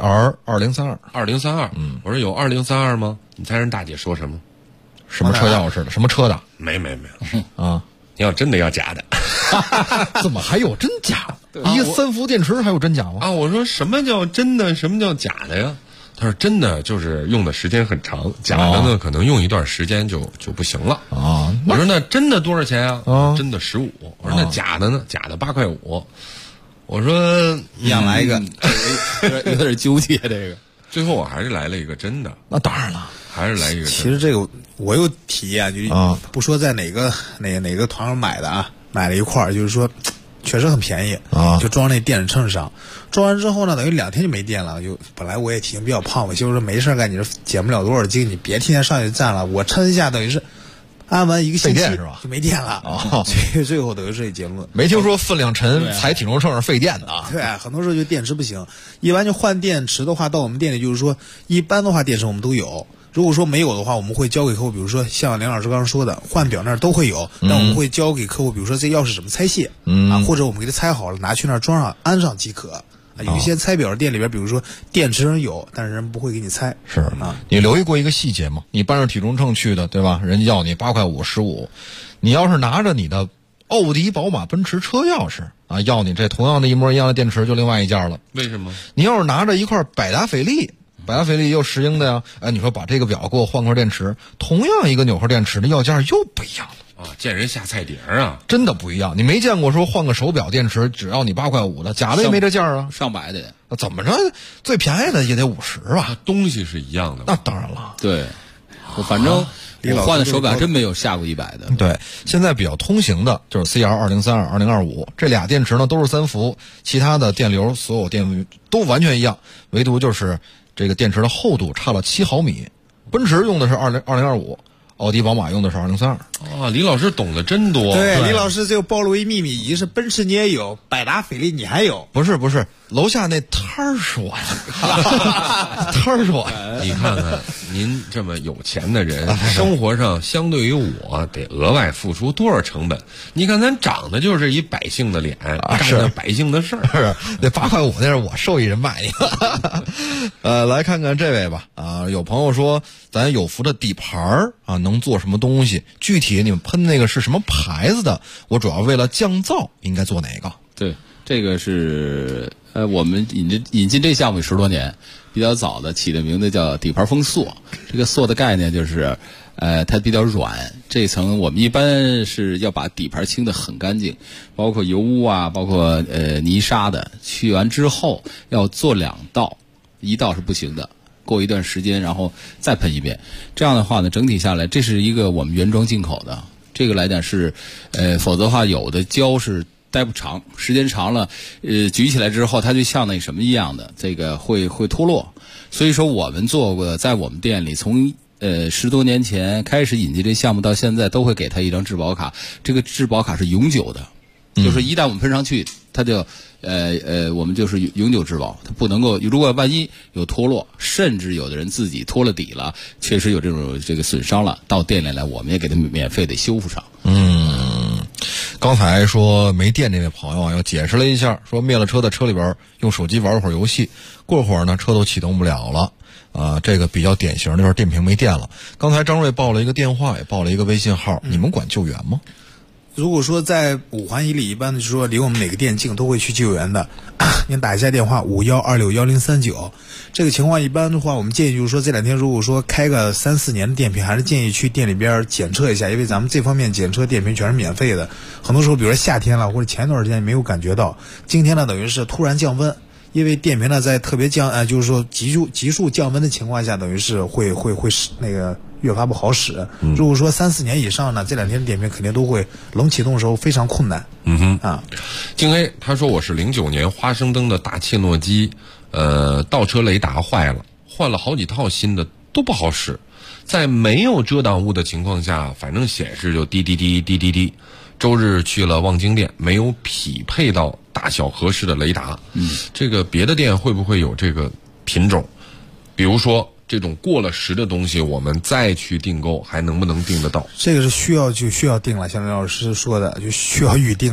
CR2032， 我说有2032吗？你猜人大姐说什么？ 什么车钥匙的？什么车的？ 没啊！ 你要真的要假的， 怎么还有真假？一个3伏电池还有真假吗？ 啊！我说什么叫真的，什么叫假的呀？他说真的就是用的时间很长，假的呢可能用一段时间就不行了啊。 我说那真的多少钱啊？真的15。我说那假的呢？假的8块5。我说你想来一个， 有点纠结这个。 最后我还是来了一个真的。 那当然了， 还是来一个真的。 其实这个我有体验，就是不说在哪个团上买的啊，买了一块儿，就是说确实很便宜啊， 就装那电子秤上，装完之后呢，等于2天就没电了。就本来我也体型比较胖，我就是说没事干，你这减不了多少斤，你别天天上去站了。我称一下，等于是按完1个星期是吧？ 就没电了。所以最后等于是这结论。 没听说分量沉踩体重秤是费电的啊。 对，很多时候就电池不行。一般就换电池的话，到我们店里就是说，一般的话电池我们都有。如果说没有的话，我们会交给客户，比如说像梁老师刚刚说的，换表那儿都会有，但我们会交给客户，比如说这钥匙怎么拆卸，或者我们给他拆好了，拿去那儿装上安上即可。有一些拆表的店里边，比如说电池人有，但是人不会给你拆。 是啊，你留意过一个细节吗？你搬着体重秤去的，对吧？人家要你8块5、15，你要是拿着你的奥迪、宝马、奔驰车钥匙啊，要你这同样的一模一样的电池，就另外一家了。 为什么？ 你要是拿着一块百达翡丽又石英的呀，哎，你说把这个表给我换块电池，同样一个纽扣电池的要价又不一样了啊！见人下菜碟啊， 真的不一样。你没见过说换个手表电池只要你8块5的，假的也没这价啊， 上百的。 怎么着最便宜的也得50吧？ 东西是一样的。 那当然了， 对，反正我换的手表真没有下过100的。 对，现在比较通行的就是 CR2032、2025这俩电池呢都是3伏，其他的电流所有电都完全一样，唯独就是这个电池的厚度差了7毫米。奔驰用的是2025，奥迪、宝马用的是2032。 啊，李老师懂得真多。 对，李老师这个暴露一秘密，一是奔驰你也有，百达翡丽你还有。 不是，楼下那摊儿是我呀，摊儿是我。 你看看您这么有钱的人，生活上相对于我得额外付出多少成本？你看咱长得就是一百姓的脸，干着百姓的事儿。 那8块5那是我受益人卖的。来看看这位吧。有朋友说咱有福的底盘啊能做什么东西？具体你们喷那个是什么牌子的？我主要为了降噪，应该做哪个？ 对，这个是我们引进这项目10多年，比较早的起的名字叫底盘封塑。这个塑的概念就是它比较软，这层我们一般是要把底盘清得很干净，包括油污啊，包括泥沙的，去完之后要做2道，1道是不行的，过一段时间然后再喷一遍。这样的话呢，整体下来这是一个我们原装进口的，这个来讲是否则的话有的胶是待不长，时间长了举起来之后它就像那什么一样的，这个会脱落。所以说我们做过，在我们店里从10多年前开始引进这项目到现在，都会给他一张质保卡，这个质保卡是永久的，就是一旦我们喷上去，它就我们就是永久质保，它不能够，如果万一有脱落，甚至有的人自己脱了底了，确实有这个损伤了，到店里来我们也给他免费的修复上。 刚才说没电这位朋友啊，又解释了一下，说灭了车的车里边用手机玩会儿游戏，过会儿呢车都启动不了了。这个比较典型的就是电瓶没电了。刚才张瑞报了一个电话，也报了一个微信号，你们管救援吗？ 如果说在5环以里，一般的就是说离我们哪个店近都会去救援的。您打一下电话51261039，这个情况一般的话，我们建议就是说这2天如果说开个3、4年的电瓶，还是建议去店里边检测一下，因为咱们这方面检测电瓶全是免费的。很多时候比如说夏天了或者前段时间没有感觉到，今天呢等于是突然降温，因为电瓶呢在特别就是说急速降温的情况下，等于是会那个越发不好使。如果说3、4年以上呢，这2天的电瓶肯定都会冷启动的时候非常困难。 京黑他说我是09年花生灯的大切诺基，倒车雷达坏了，换了好几套新的都不好使，在没有遮挡物的情况下，反正显示就滴滴滴滴滴滴。周日去了望京店，没有匹配到大小合适的雷达。这个别的店会不会有这个品种？比如说这种过了10的东西，我们再去订购，还能不能订得到？ 这个是需要订了，像刘老师说的，就需要预定了。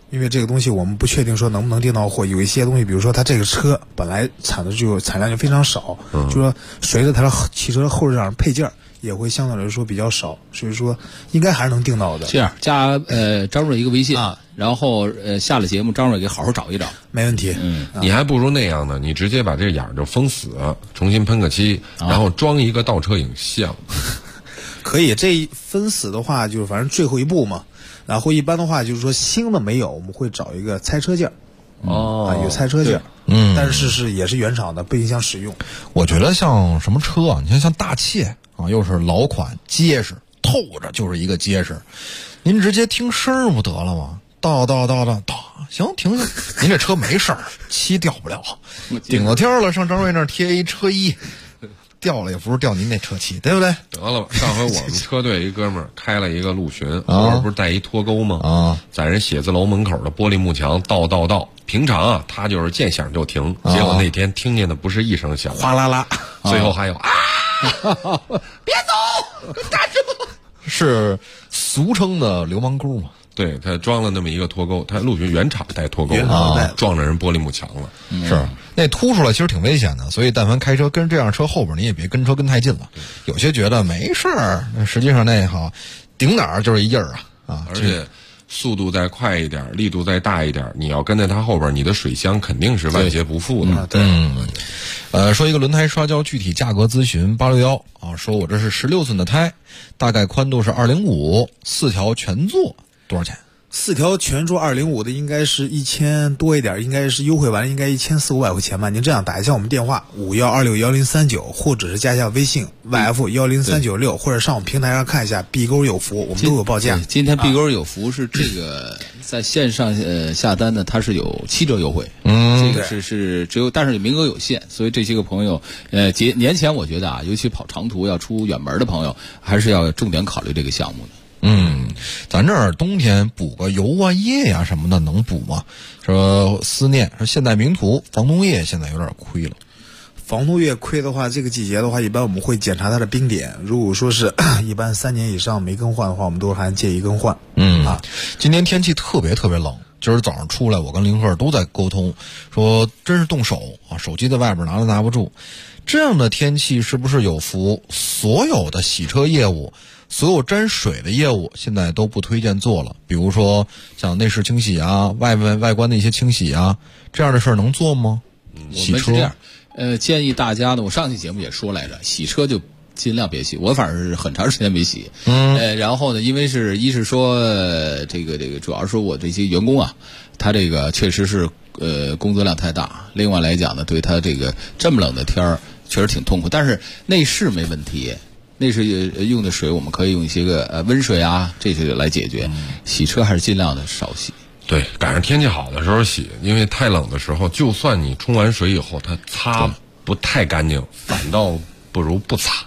因为这个东西我们不确定说能不能订到货，有一些东西，比如说它这个车本来产量就非常少，就说随着它的汽车后置配件也会相对来说比较少，所以说应该还是能订到的。 这样加张瑞一个微信啊， 然后下了节目，张瑞给好好找一找， 没问题。 你还不如那样呢，你直接把这眼儿就封死，重新喷个漆，然后装一个倒车影像。 可以，这分死的话就是反正最后一步嘛。然后一般的话就是说新的没有，我们会找一个拆车件。有拆车件，但是也是原厂的，不影响使用。 我觉得像什么车啊，你看像大切啊，又是老款，结实，透着就是一个结实。您直接听声儿不得了吗？到，行，停下。您这车没事儿，漆掉不了，顶了天了，上张瑞那儿贴一车衣。掉了也不是掉您那车漆，对不对？ 得了吧，上回我们车队一哥们儿开了一个陆巡，后边不是带一脱钩吗？在人写字楼门口的玻璃幕墙倒。平常啊，他就是见响就停，结果那天听见的不是一声响， 哗啦啦， 最后还有别走，站住！是俗称的流氓钩嘛？ 对，他装了那么一个脱钩，他陆巡原厂带脱钩，撞着人玻璃幕墙了。 是那凸出来其实挺危险的，所以但凡开车跟这样车后边，你也别跟车跟太近了。有些觉得没事儿，实际上那好顶哪儿就是一印儿啊！ 而且速度再快一点，力度再大一点，你要跟在他后边，你的水箱肯定是万劫不复的。 说一个轮胎刷胶具体价格咨询861啊，说我这是16寸的胎，大概宽度是205，4条全座。多少钱 ？4条全座205的应该是1000多一点，应该是优惠完应该1400-500块钱吧。您这样打一下我们电话51261039，或者是加一下微信 YF10396，或者上我们平台上看一下必勾有福，我们都有报价。 今天必勾有福是这个在线上下单呢，它是有7折优惠。这个是只有，但是名额有限，所以这些个朋友年前我觉得啊，尤其跑长途要出远门的朋友，还是要重点考虑这个项目的。 咱这儿冬天补个油啊、液呀什么的能补吗？说思念说现代名图防冻液现在有点亏了。 防冻液亏的话，这个季节的话，一般我们会检查它的冰点。如果说是一般3年以上没更换的话，我们都还建议更换。 今天天气特别冷，今儿早上出来，我跟林鹤都在沟通，说真是动手啊，手机在外边拿都拿不住。这样的天气是不是有福？所有的洗车业务，所有沾水的业务现在都不推荐做了，比如说像内饰清洗啊、外观的一些清洗啊，这样的事儿能做吗？ 我们是这样，建议大家呢，我上期节目也说来着，洗车就尽量别洗，我反正是很长时间没洗。然后呢，因为一是说这个主要是我这些员工啊，他这个确实是工作量太大，另外来讲呢，对他这个这么冷的天儿确实挺痛苦，但是内饰没问题。内饰用的水，我们可以用一些个温水啊，这些来解决。洗车还是尽量的少洗。 对，赶上天气好的时候洗，因为太冷的时候，就算你冲完水以后，它擦不太干净，反倒不如不擦。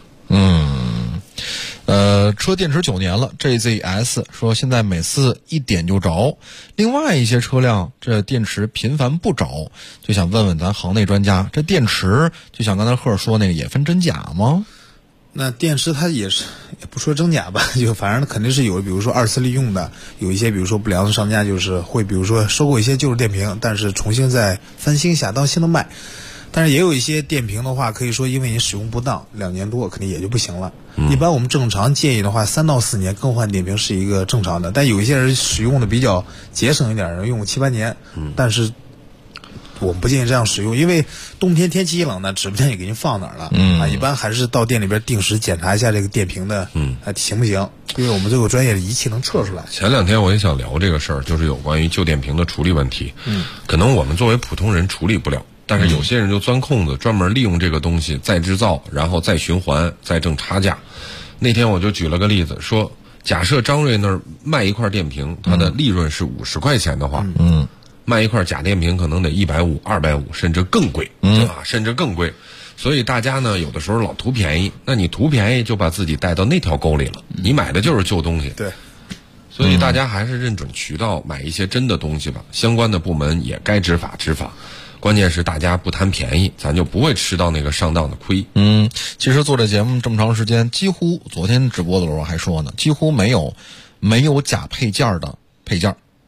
车电池9年了 ，JZS 说现在每次一点就着，另外一些车辆这电池频繁不着，就想问问咱行内专家，这电池就像刚才贺说那个也分真假吗？ 那电池它也不说真假吧，就反正肯定是有，比如说2次利用的，有一些比如说不良的商家就是会比如说收购一些旧的电瓶，但是重新再翻新一下当新的卖。但是也有一些电瓶的话，可以说因为你使用不当，2年多肯定也就不行了。一般我们正常建议的话，3到4年更换电瓶是一个正常的。但有一些人使用的比较节省一点，人用7-8年，但是我们不建议这样使用，因为冬天天气一冷呢，指不定也给您放哪儿了。一般还是到店里边定时检查一下这个电瓶的，行不行？因为我们这个专业的仪器能测出来。 前2天我也想聊这个事儿，就是有关于旧电瓶的处理问题。可能我们作为普通人处理不了。但是有些人就钻空子，专门利用这个东西再制造，然后再循环，再挣差价。那天我就举了个例子，说假设张瑞那儿卖一块电瓶，它的利润是50块钱的话，卖一块假电瓶可能得150、250，甚至更贵，甚至更贵。所以大家呢，有的时候老图便宜，那你图便宜就把自己带到那条沟里了。你买的就是旧东西， 对。 所以大家还是认准渠道买一些真的东西吧。相关的部门也该执法执法。关键是大家不贪便宜，咱就不会吃到那个上当的亏。 其实做这节目这么长时间，几乎昨天直播的时候还说呢，几乎没有假配件的配件，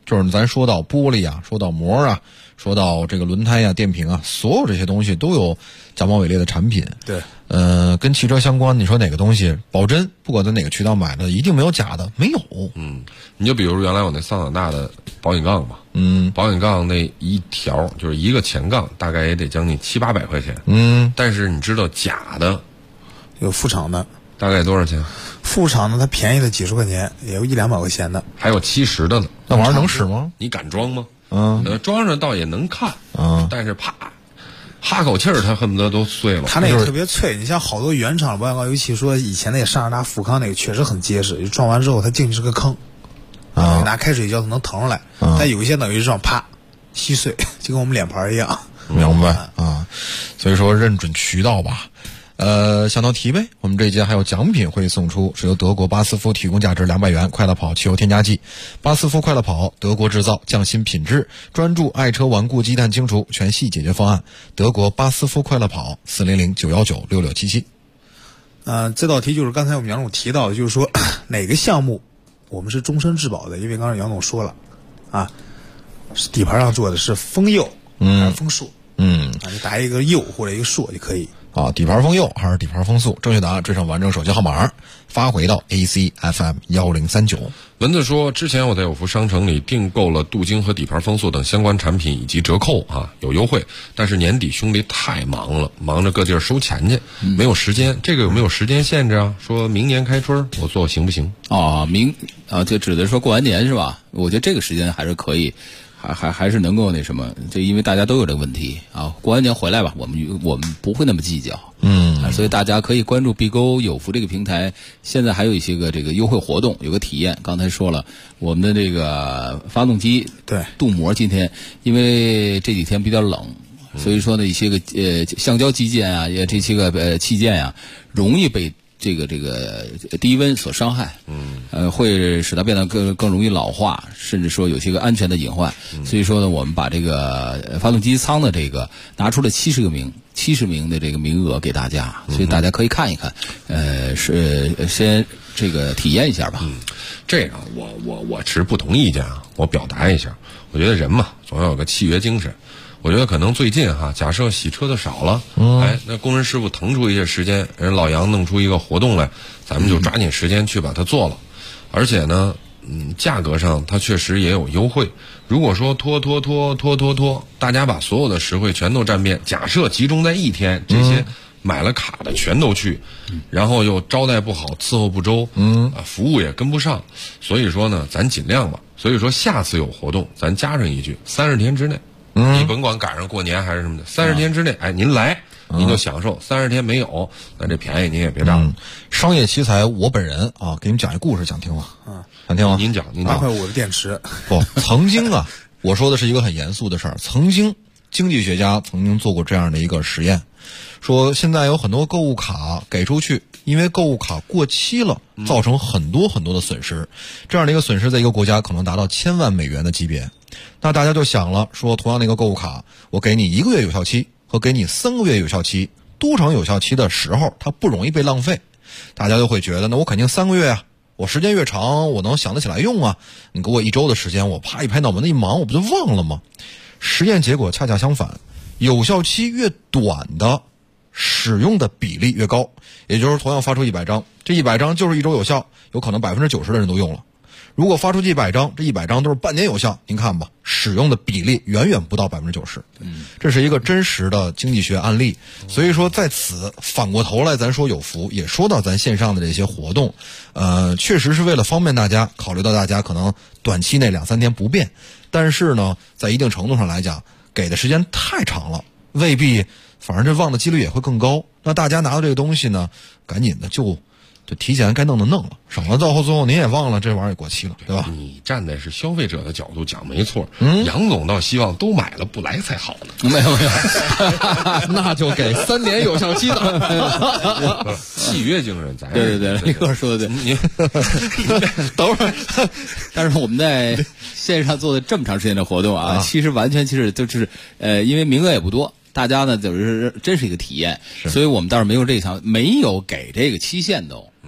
就是咱说到玻璃啊，说到膜啊，说到这个轮胎啊、电瓶啊，所有这些东西都有假冒伪劣的产品。 对， 跟汽车相关，你说哪个东西保真？不管在哪个渠道买的，一定没有假的，没有。 你就比如原来我那桑塔纳的保险杠吧，保险杠那一条就是一个前杠，大概也得将近700-800块钱。但是你知道假的有副厂的， 大概多少钱？ 副厂的它便宜的几十块钱，也有100-200块钱的， 还有70的呢。 那玩意儿能使吗？ 你敢装吗？装上倒也能看，但是啪哈口气儿，它恨不得都碎了。 它那个特别脆，你像好多原厂保险杠，尤其说以前那个桑塔纳富康那个确实很结实，撞完之后它进去是个坑，拿开水浇它能腾出来，但有一些等于是撞啪稀碎，就跟我们脸盘一样。 明白啊，所以说认准渠道吧。想到提呗，我们这一节还有奖品会送出，是由德国巴斯夫提供价值200元快乐跑汽油添加剂。巴斯夫快乐跑，德国制造，匠心品质，专注爱车顽固积碳清除，全系解决方案。德国巴斯夫快乐跑，400-919-6677。 这道题就是刚才我们杨总提到的，就是说哪个项目我们是终身质保的？因为刚才杨总说了，是底盘上做的是风釉还是风塑？你打一个釉或者一个塑就可以。 底盘风釉还是底盘风塑？正确答案追上完整手机号码，发回到 ACFM 1039。 蚊子说，之前我在有福商城里订购了镀晶和底盘风塑等相关产品以及折扣有优惠，但是年底兄弟太忙了，忙着各地儿收钱去，没有时间。这个有没有时间限制啊？说明年开春我做行不行？ 就指的说过完年是吧？我觉得这个时间还是可以。还是能够那什么，就因为大家都有这个问题过完年回来吧，我们不会那么计较，所以大家可以关注必购有福这个平台，现在还有一些个这个优惠活动，有个体验。刚才说了，我们的这个发动机镀膜，今天因为这几天比较冷，所以说呢一些个橡胶基件啊，这些个器件啊，容易被这个低温所伤害，会使它变得更容易老化，甚至说有些个安全的隐患。所以说呢，我们把这个发动机舱的这个拿出了70名的这个名额给大家，所以大家可以看一看，先这个体验一下吧。 这个我持不同意见我表达一下，我觉得人嘛，总要有个契约精神。我觉得可能最近假设洗车的少了，那工人师傅腾出一些时间，人老杨弄出一个活动来，咱们就抓紧时间去把它做了。而且呢，价格上它确实也有优惠。如果说拖，大家把所有的实惠全都占遍，假设集中在一天，这些买了卡的全都去，然后又招待不好，伺候不周，服务也跟不上，所以说呢，咱尽量吧。所以说下次有活动，咱加上一句：30天之内。你甭管赶上过年还是什么的，30天之内，您来，您就享受；30天没有，那这便宜您也别占了。 商业奇才，我本人给你们讲一故事，想听吗？想听吗？ 您讲。 8块5的电池。 不，曾经我说的是一个很严肃的事儿。曾经经济学家曾经做过这样的一个实验，说现在有很多购物卡给出去，因为购物卡过期了，造成很多很多的损失。这样的一个损失，在一个国家可能达到1000万美元的级别。那大家就想了，说同样的一个购物卡，我给你1个月有效期和给你3个月有效期，多长有效期的时候，它不容易被浪费。大家就会觉得，那我肯定3个月我时间越长，我能想得起来用你给我1周的时间，我啪一拍脑门子一忙，我不就忘了吗？实验结果恰恰相反，有效期越短的使用的比例越高。也就是同样发出100张，这100张就是1周有效，有可能90%的人都用了。如果发出去100张，这100张都是半年有效，您看吧，使用的比例远远不到90%。这是一个真实的经济学案例。所以说在此反过头来，咱说有福，也说到咱线上的这些活动，确实是为了方便大家，考虑到大家可能短期内2-3天不便，但是呢，在一定程度上来讲，给的时间太长了，未必，反正这忘的几率也会更高。那大家拿到这个东西呢，赶紧的就提前该弄的弄了，省了最后您也忘了这玩意儿也过期了，对吧？ 你站在是消费者的角度讲没错，杨总倒希望都买了不来才好呢。 没有， 那就给3年有效期的契约精神，咱对，立刻说的对。你等会儿，但是我们在线上做的这么长时间的活动其实完全就是因为名额也不多。大家呢就是真是一个体验，所以我们倒是没有这项，没有给这个期限都。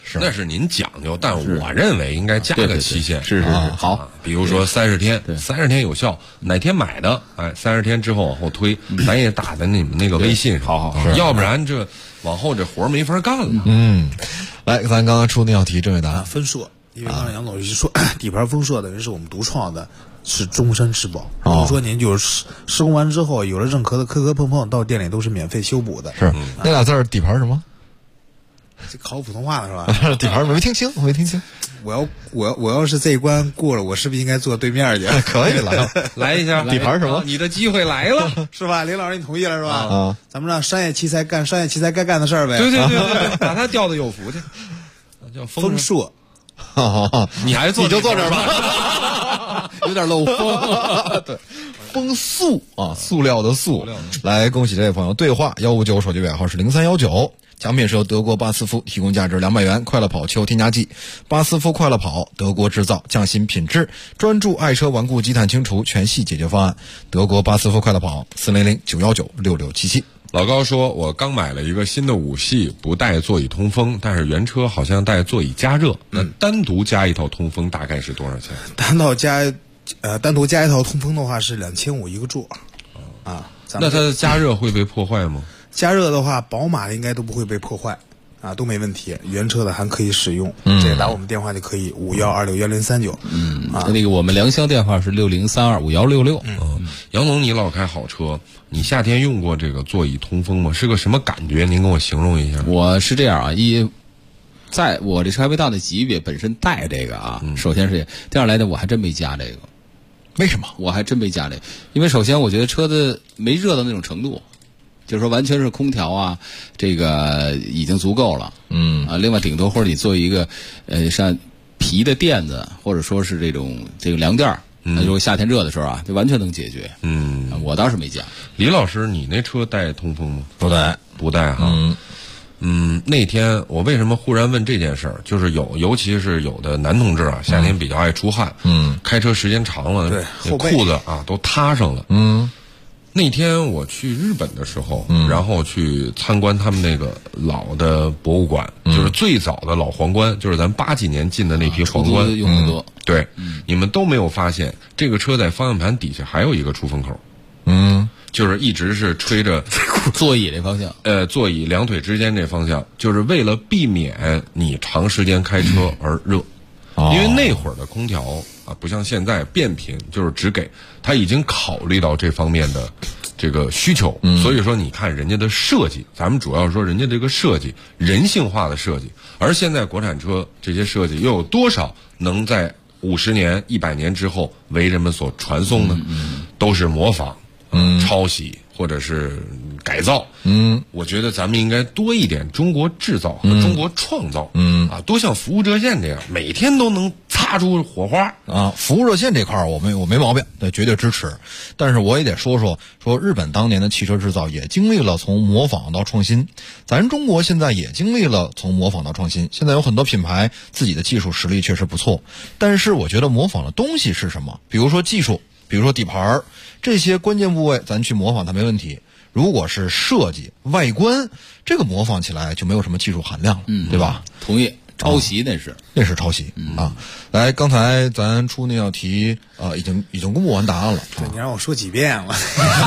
那是您讲究，但我认为应该加个期限。 是好， 比如说30天，30天有效，哪天买的，30天之后往后推，咱也打在你们那个微信上， 好， 要不然这往后这活没法干了。 来，咱刚刚出那道题，正确答案丰硕，因为刚才杨总就说底盘丰硕等于是我们独创的。是终身质保，比如说您就是施工完之后有了任何的磕磕碰碰，到店里都是免费修补的。 是那俩字儿底盘什么？ 这考普通话的是吧？ 底盘没听清。 我要是这一关过了，我是不是应该坐对面去？ 可以了， 来一下底盘什么？ 你的机会来了， 是吧？林老师，你同意了是吧？咱们让商业奇才干商业奇才该干的事儿呗。 对，把他调到有福去，叫丰硕。 你还坐？ 你就坐这儿吧，有点漏风。对，风塑啊，塑料的塑。来，恭喜这位朋友，对话159手机尾号是0319。奖品是由德国巴斯夫提供价值200元快乐跑秋添加剂。巴斯夫快乐跑，德国制造，匠心品质，专注爱车顽固积碳清除全系解决方案。德国巴斯夫快乐跑，400-919-6677。 老高说，我刚买了一个新的5系，不带座椅通风，但是原车好像带座椅加热。那单独加一套通风大概是多少钱？ 单独加一套通风的话是2500一个座。 那它的加热会被破坏吗？ 加热的话，宝马的应该都不会被破坏。都没问题，原车的还可以使用。这个打我们电话就可以51261039。 那个我们良乡电话是60325166。 杨总，你老开好车，你夏天用过这个座椅通风吗？是个什么感觉？您跟我形容一下。 我是这样啊，在我这车还没到那级别，本身带这个啊，首先是第二来的，我还真没加这个。 为什么？ 我还真没加这个，因为首先我觉得车子没热到那种程度。就是说，完全是空调啊，这个已经足够了。另外顶多或者你做一个像皮的垫子，或者说是这个凉垫儿，那如果夏天热的时候啊，就完全能解决。我倒是没加。 李老师，你那车带通风吗？不带哈。那天我为什么忽然问这件事儿？就是尤其是有的男同志啊，夏天比较爱出汗，开车时间长了，那裤子啊都塌上了。那天我去日本的时候，然后去参观他们那个老的博物馆，就是最早的老皇冠，就是咱80几年进的那批皇冠， 用的多。 对，你们都没有发现这个车在方向盘底下还有一个出风口。就是一直是吹着座椅这方向， 座椅两腿之间这方向，就是为了避免你长时间开车而热。因为那会儿的空调啊，不像现在变频，就是只给他已经考虑到这方面的这个需求，所以说你看人家的设计，咱们主要说人家这个设计人性化的设计，而现在国产车这些设计又有多少能在50年、100年之后为人们所传颂呢？都是模仿、抄袭或者是改造。我觉得咱们应该多一点中国制造和中国创造。多像服务热线这样，每天都能擦出火花啊！服务热线这块我没毛病，对，绝对支持。但是我也得说日本当年的汽车制造也经历了从模仿到创新，咱中国现在也经历了从模仿到创新。现在有很多品牌自己的技术实力确实不错，但是我觉得模仿的东西是什么？比如说技术，比如说底盘，这些关键部位咱去模仿它没问题。如果是设计外观，这个模仿起来就没有什么技术含量了，对吧？ 同意。抄袭那是抄袭啊！来，刚才咱出那道题已经公布完答案了。 对，你让我说几遍了。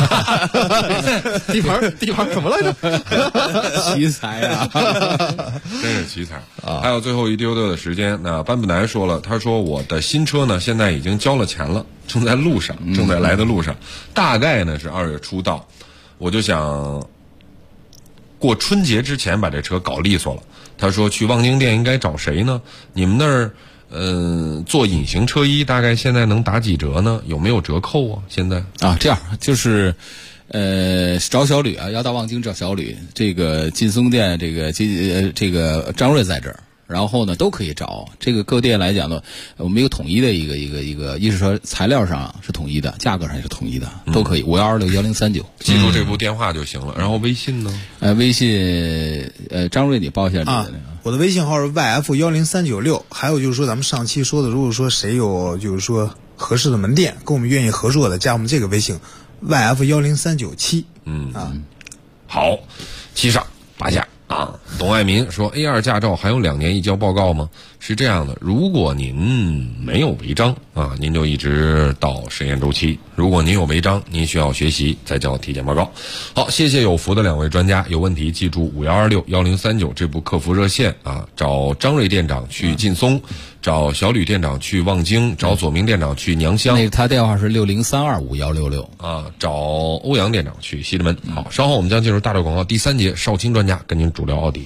地盘什么来着？ 奇才啊， 真是奇才啊！还有最后一丢丢的时间，那班布南说了，他说我的新车呢现在已经交了钱了，正在路上，正在来的路上，大概呢是2月初到，我就想过春节之前把这车搞利索了。他说去望京店应该找谁呢？你们那儿做隐形车衣大概现在能打几折呢？有没有折扣啊？现在啊，这样就是找小吕啊，要到望京找小吕。这个劲松店这个张瑞在这儿，然后呢都可以找。这个各店来讲呢，我们一个统一的一个，一是说材料上是统一的，价格上也是统一的，都可以。51261039， 记住这部电话就行了。然后微信呢？ 微信张瑞你报一下你的我的微信号是 YF10396。还有就是说咱们上期说的，如果说谁有就是说合适的门店跟我们愿意合作的，加我们这个微信 YF10397。 好，7上8下啊。 董爱民说 A2 驾照还有2年一交报告吗？是这样的，如果您没有违章啊，您就一直到实验周期；如果您有违章，您需要学习再交体检报告。好，谢谢有福的2位专家，有问题记住51261039这部客服热线啊，找张瑞店长去劲松，找小吕店长去望京，找左明店长去娘乡。 那他电话是60325166 啊，找欧阳店长去西直门。好，稍后我们将进入大陆广告第3节，少卿专家跟您主聊奥迪。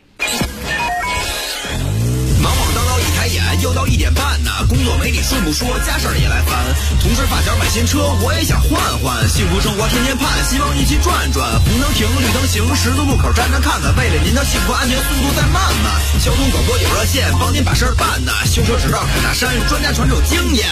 又到1点半呢，工作没你顺不说，家事儿也来烦。同事发小买新车，我也想换换，幸福生活天天盼，希望一起转转。红灯停，绿灯行，十字路口站站看看，为了您的幸福安全，速度再慢慢。交通广播有热线，帮您把事儿办呢。修车只绕凯大山，专家传授经验。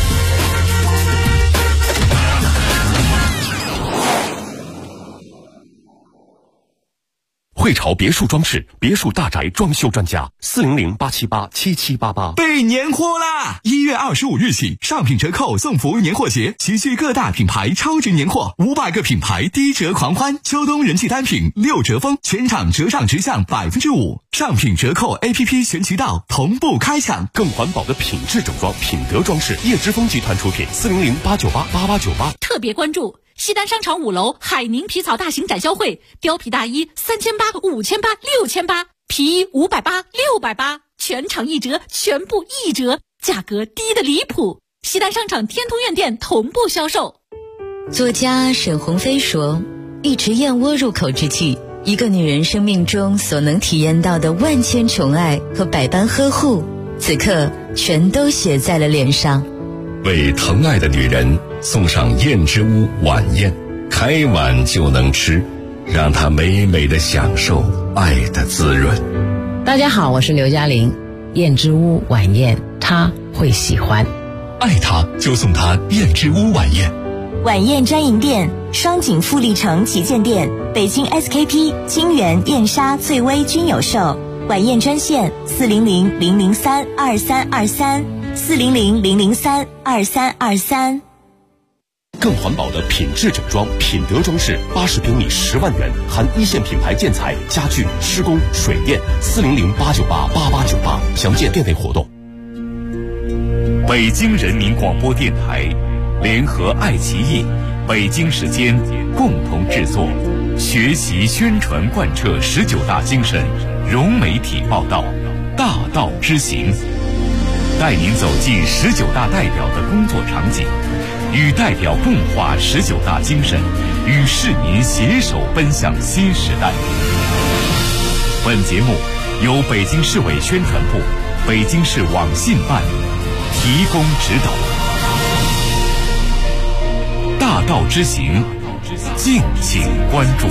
汇潮别墅装饰，别墅大宅装修专家，400-878-7788。 备年货啦！1月25日起，上品折扣送服务年货节，齐聚各大品牌超值年货，500个品牌低折狂欢。秋冬人气单品6折封，全场折上直向5%，上品折扣 APP 全渠道同步开抢。 更环保的品质整装，品德装饰，叶之峰集团出品，400-898-8898。 特别关注西单商场5楼海宁皮草大型展销会，貂皮大衣3800、5800、6800，皮衣580、680，全场1折，全部1折，价格低得离谱。西单商场天通苑店同步销售。 作家沈鸿飞说，一池燕窝入口之际，一个女人生命中所能体验到的万千宠爱和百般呵护，此刻全都写在了脸上。 为疼爱的女人送上燕之屋晚宴，开碗就能吃，让她美美的享受爱的滋润。 大家好，我是刘嘉玲。燕之屋晚宴，她会喜欢。 爱她就送她燕之屋晚宴。 晚宴专营店：双井富力城旗舰店、北京 SKP、金源、燕莎、翠微均有售。晚宴专线400-003-2323，400-003-2323。 更环保的品质整装，品德装饰80平米10万元，含1线品牌建材、家具、施工、水电，400-898-8898，详见店内活动。 北京人民广播电台联合爱奇艺、北京时间共同制作，学习宣传贯彻19大精神，融媒体报道，大道之行，带您走进19大代表的工作场景，与代表共话19大精神，与市民携手奔向新时代。本节目由北京市委宣传部、北京市网信办提供指导。大道之行，敬请关注。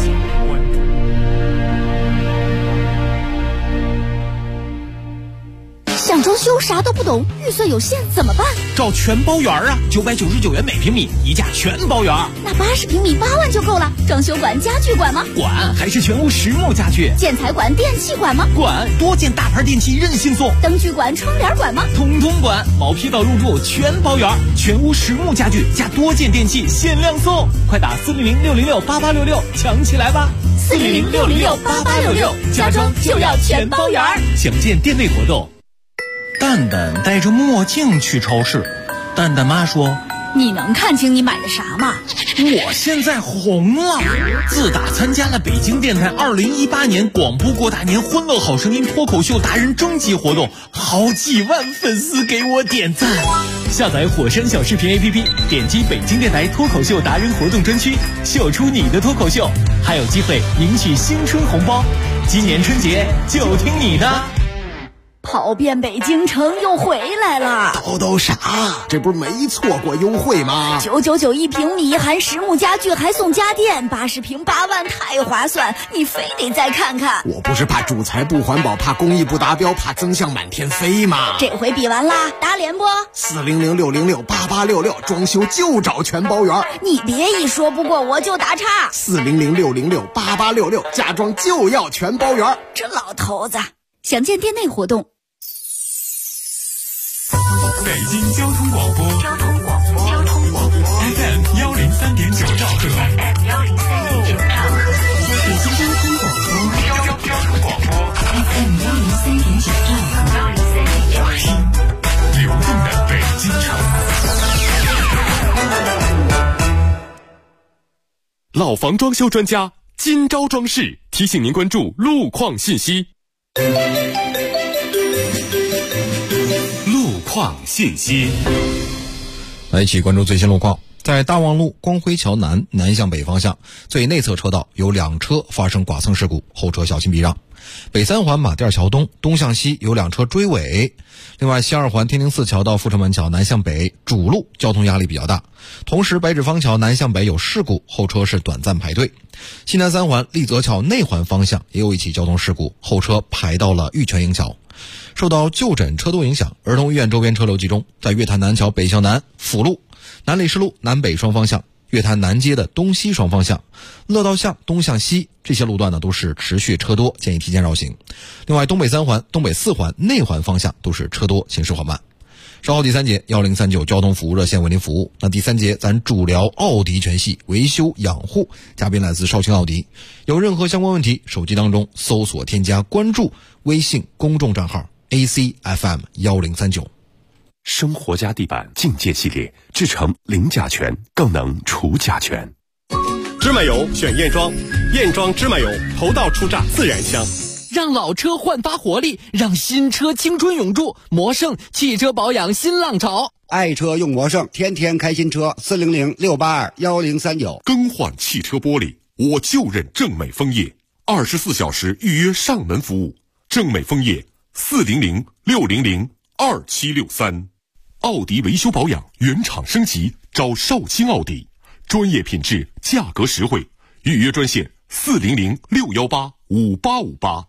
想装修啥都不懂，预算有限怎么办？ 找全包园啊，999元每平米，一价全包园。 那80平米8万就够了。装修管、家具管吗？ 管，还是全屋实木家具。 建材管、电器管吗？ 管，多件大牌电器任性送。 灯具管、窗帘管吗？ 通通管，毛坯到入住全包园，全屋实木家具加多件电器限量送，快打400-606-8866抢起来吧 ！400-606-8866，家装就要全包园。 详见店内活动。蛋蛋戴着墨镜去超市，蛋蛋妈说：“ 你能看清你买的啥吗？ 我现在红了！自打参加了北京电台2018年广播过大年欢乐好声音脱口秀达人征集活动，好几万粉丝给我点赞。下载火山小视频 APP， 点击北京电台脱口秀达人活动专区，秀出你的脱口秀，还有机会赢取新春红包。今年春节就听你的！” 跑遍北京城又回来了， 叨啥？这不是没错过优惠吗 ？999一平米，含实木家具还送家电，80平8万，太划算！你非得再看看。 我不是怕主材不环保，怕工艺不达标，怕增项满天飞吗？ 这回比完啦，打脸不 ？400-606-8866，装修就找全包园。 你别一说不过我就打岔。 400-606-8866，家装就要全包园。 这老头子，详见店内活动。 北京交通广播，FM 103.9兆赫，北京交通广播。 老房装修专家金招装饰提醒您关注路况信息。路况信息， 来一起关注最新路况。在大望路光辉桥南向北方向最内侧车道有2车发生剐蹭事故，后车小心避让。北3环马甸桥东向西有2车追尾。另外，西2环天宁寺桥到阜成门桥南向北主路交通压力比较大，同时白纸坊桥南向北有事故，后车是短暂排队。西南3环立泽桥内环方向也有一起交通事故，后车排到了玉泉营桥。受到就诊车多影响，儿童医院周边车流集中，在月坛南桥北向南、辅路、南礼士路南北双方向、月坛南街的东西双方向、乐道巷东向西这些路段呢都是持续车多，建议提前绕行。另外，东北3环、东北4环内环方向都是车多，行驶缓慢。稍后第3节1039交通服务热线为您服务。那第3节咱主聊奥迪全系维修养护，嘉宾来自绍兴奥迪。有任何相关问题，手机当中搜索添加关注微信公众账号 ACFM 1039。 生活家地板境界系列制成零甲醛，更能除甲醛。 芝麻油选燕庄，燕庄芝麻油头道出榨自然香。 让老车焕发活力，让新车青春永驻。魔胜汽车保养新浪潮， 爱车用魔胜，天天开新车。400-682-1039。 更换汽车玻璃，我就认正美枫叶，24小时预约上门服务。正美枫叶400-600-2763。奥迪维修保养原厂升级，找绍兴奥迪，专业品质，价格实惠。预约专线400-618-5858。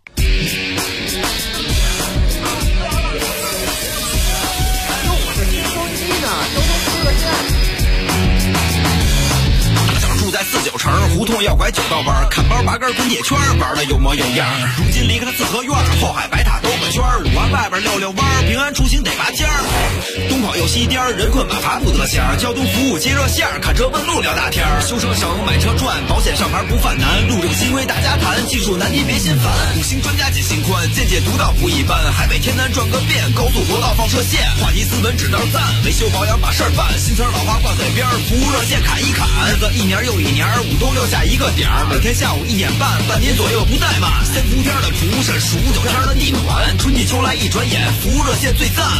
住在49城，胡同要拐9道弯，看包拔根滚铁圈，玩的有模有样。如今离开了四合院，后海白塔兜个圈，5环外边溜弯，平安出行得拔尖儿。东跑右西颠，人困马乏不得闲，交通服务接热线，看车问路聊大天，修车省买车赚，保险上牌不犯难，路政新规大家谈，技术难题别心烦。5星专家解心宽，见解独到不一般，海北天南转个遍，高速国道放射线，话题斯文指道赞，维修保养把事儿办，新词老话挂嘴边，服务热线砍一砍，日子一年又一年，5都留下一个点儿，每天下午1点半，半年左右不怠慢。3伏天的蒲扇，数9天的地暖，春季秋来一转眼，服务热线最赞。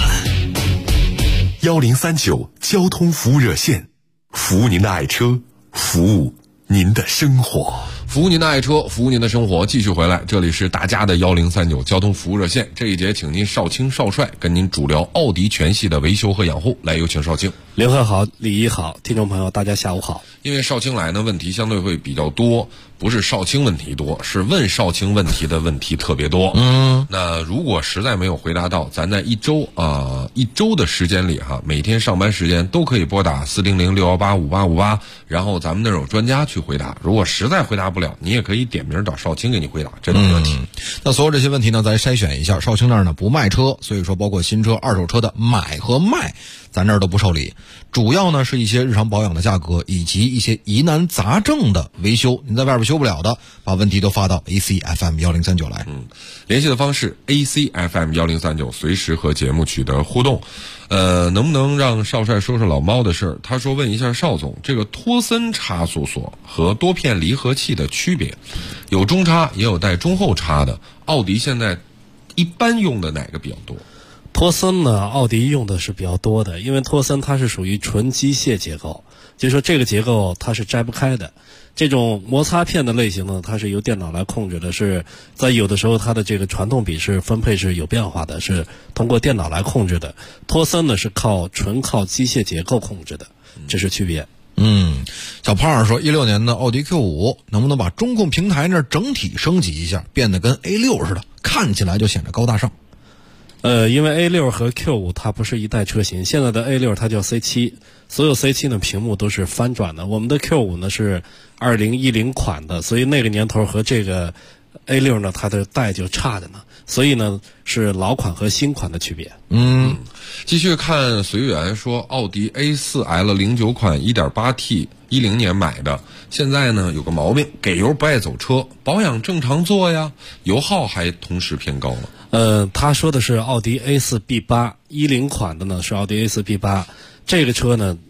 1039交通服务热线，服务您的爱车，服务您的生活。 服务您的爱车，服务您的生活。继续回来，这里是大家的1039交通服务热线。这一节请您少卿少帅跟您主聊奥迪全系的维修和养护。来，有请少卿。 刘贺好，李毅好，听众朋友大家下午好。 因为少卿来呢，问题相对会比较多，不是少卿问题多，是问少卿问题的问题特别多。那如果实在没有回答到，咱在一周的时间里哈，每天上班时间都可以拨打400-618-5858，然后咱们那儿有专家去回答。如果实在回答不了，你也可以点名找少卿给你回答，这都没问题。 那所有这些问题呢，咱筛选一下。少卿那儿呢不卖车，所以说包括新车、二手车的买和卖，咱这儿都不受理。主要呢是一些日常保养的价格，以及一些疑难杂症的维修，您在外边修不了的，把问题都发到 ACFM 1039来。 联系的方式 ACFM 1039，随时和节目取得互动。能不能让少帅说说老猫的事儿？他说问一下邵总，这个托森差速锁和多片离合器的区别，有中差也有带中后差的，奥迪现在一般用的哪个比较多？ 托森呢，奥迪用的是比较多的，因为托森它是属于纯机械结构，就是说这个结构它是摘不开的。这种摩擦片的类型呢，它是由电脑来控制的，是在有的时候它的这个传动比是分配是有变化的，是通过电脑来控制的。托森呢是纯靠机械结构控制的，这是区别。 小胖说16年的奥迪 Q5 能不能把中控平台那整体升级一下，变得跟 A6 似的，看起来就显得高大上。 因为 A6 和 Q5 它不是一代车型，现在的 A6 它叫 C7， 所有 C7 呢屏幕都是翻转的，我们的 Q5 呢是2010款的，所以那个年头和这个 A6 呢它的代就差着呢，所以呢是老款和新款的区别。 继续看随缘说，奥迪 A4L 09款 1.8T 10年买的，现在呢有个毛病，给油不爱走车，保养正常做呀，油耗还同时偏高了。 他说的是奥迪 A4 B8 10款的呢，是奥迪 A4 B8，这个车呢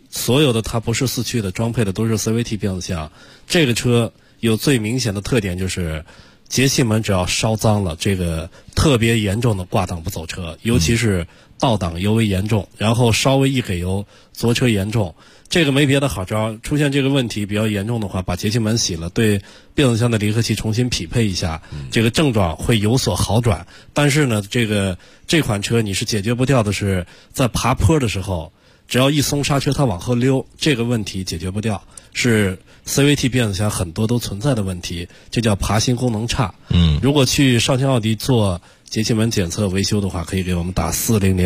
所有的它不是四驱的，装配的都是 CVT 变速箱。这个车有最明显的特点就是节气门只要烧脏了，这个特别严重的挂档不走车，尤其是倒档尤为严重，然后稍微一给油左车严重。这个没别的好招，出现这个问题比较严重的话，把节气门洗了，对变速箱的离合器重新匹配一下，这个症状会有所好转。但是呢，这款车你是解决不掉的，是在爬坡的时候，只要一松刹车它往后溜，这个问题解决不掉，是 CVT 变速箱很多都存在的问题，这叫爬行功能差。如果去绍兴奥迪做节气门检测维修的话，可以给我们打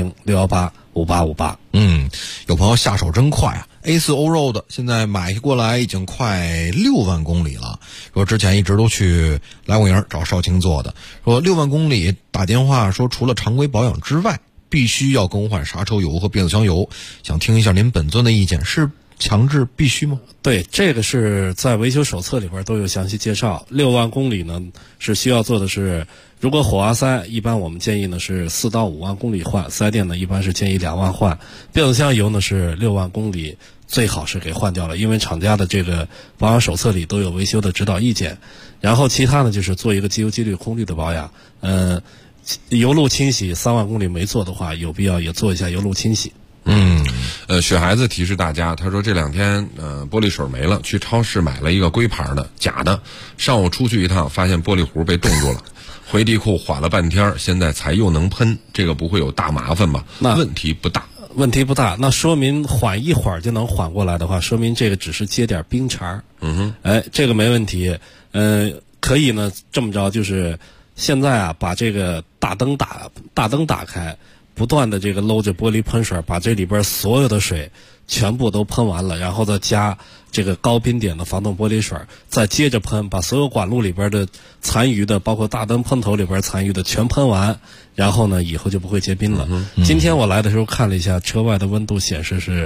400-618-5858。 有朋友下手真快啊！A4 Allroad 现在买过来已经快6万公里了。说之前一直都去来五营找少卿做的，说6万公里打电话说除了常规保养之外，必须要更换刹车油和变速箱油。想听一下您本尊的意见，是强制必须吗？ 对，这个是在维修手册里边都有详细介绍。6万公里呢是需要做的是，如果火花塞一般我们建议呢是4到5万公里换，四 S 店呢一般是建议2万换，变速箱油呢是6万公里最好是给换掉了，因为厂家的这个保养手册里都有维修的指导意见。然后其他呢就是做一个机油机滤空滤的保养，油路清洗3万公里没做的话，有必要也做一下油路清洗。 雪孩子提示大家，他说这2天玻璃水没了，去超市买了一个龟牌的假的，上午出去一趟发现玻璃壶被冻住了，回地库缓了半天，现在才又能喷，这个不会有大麻烦吧？问题不大。 那说明缓一会儿就能缓过来的话，说明这个只是接点冰碴。这个没问题。可以呢这么着，就是现在啊把这个大灯打开，不断的这个搂着玻璃喷水，把这里边所有的水全部都喷完了，然后再加这个高冰点的防冻玻璃水，再接着喷，把所有管路里边的残余的，包括大灯喷头里边残余的全喷完，然后呢以后就不会结冰了。今天我来的时候看了一下车外的温度显示是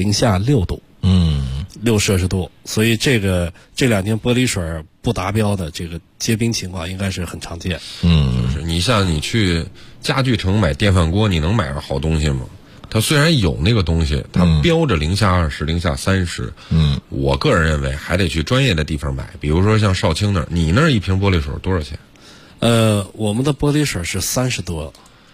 -6度，6摄氏度，所以这2天玻璃水不达标的这个结冰情况应该是很常见。 就是你像你去家具城买电饭锅，你能买着好东西吗？它虽然有那个东西，它标着-20、-30，我个人认为还得去专业的地方买，比如说像少卿那儿，你那儿一瓶玻璃水多少钱？ 我们的玻璃水是30多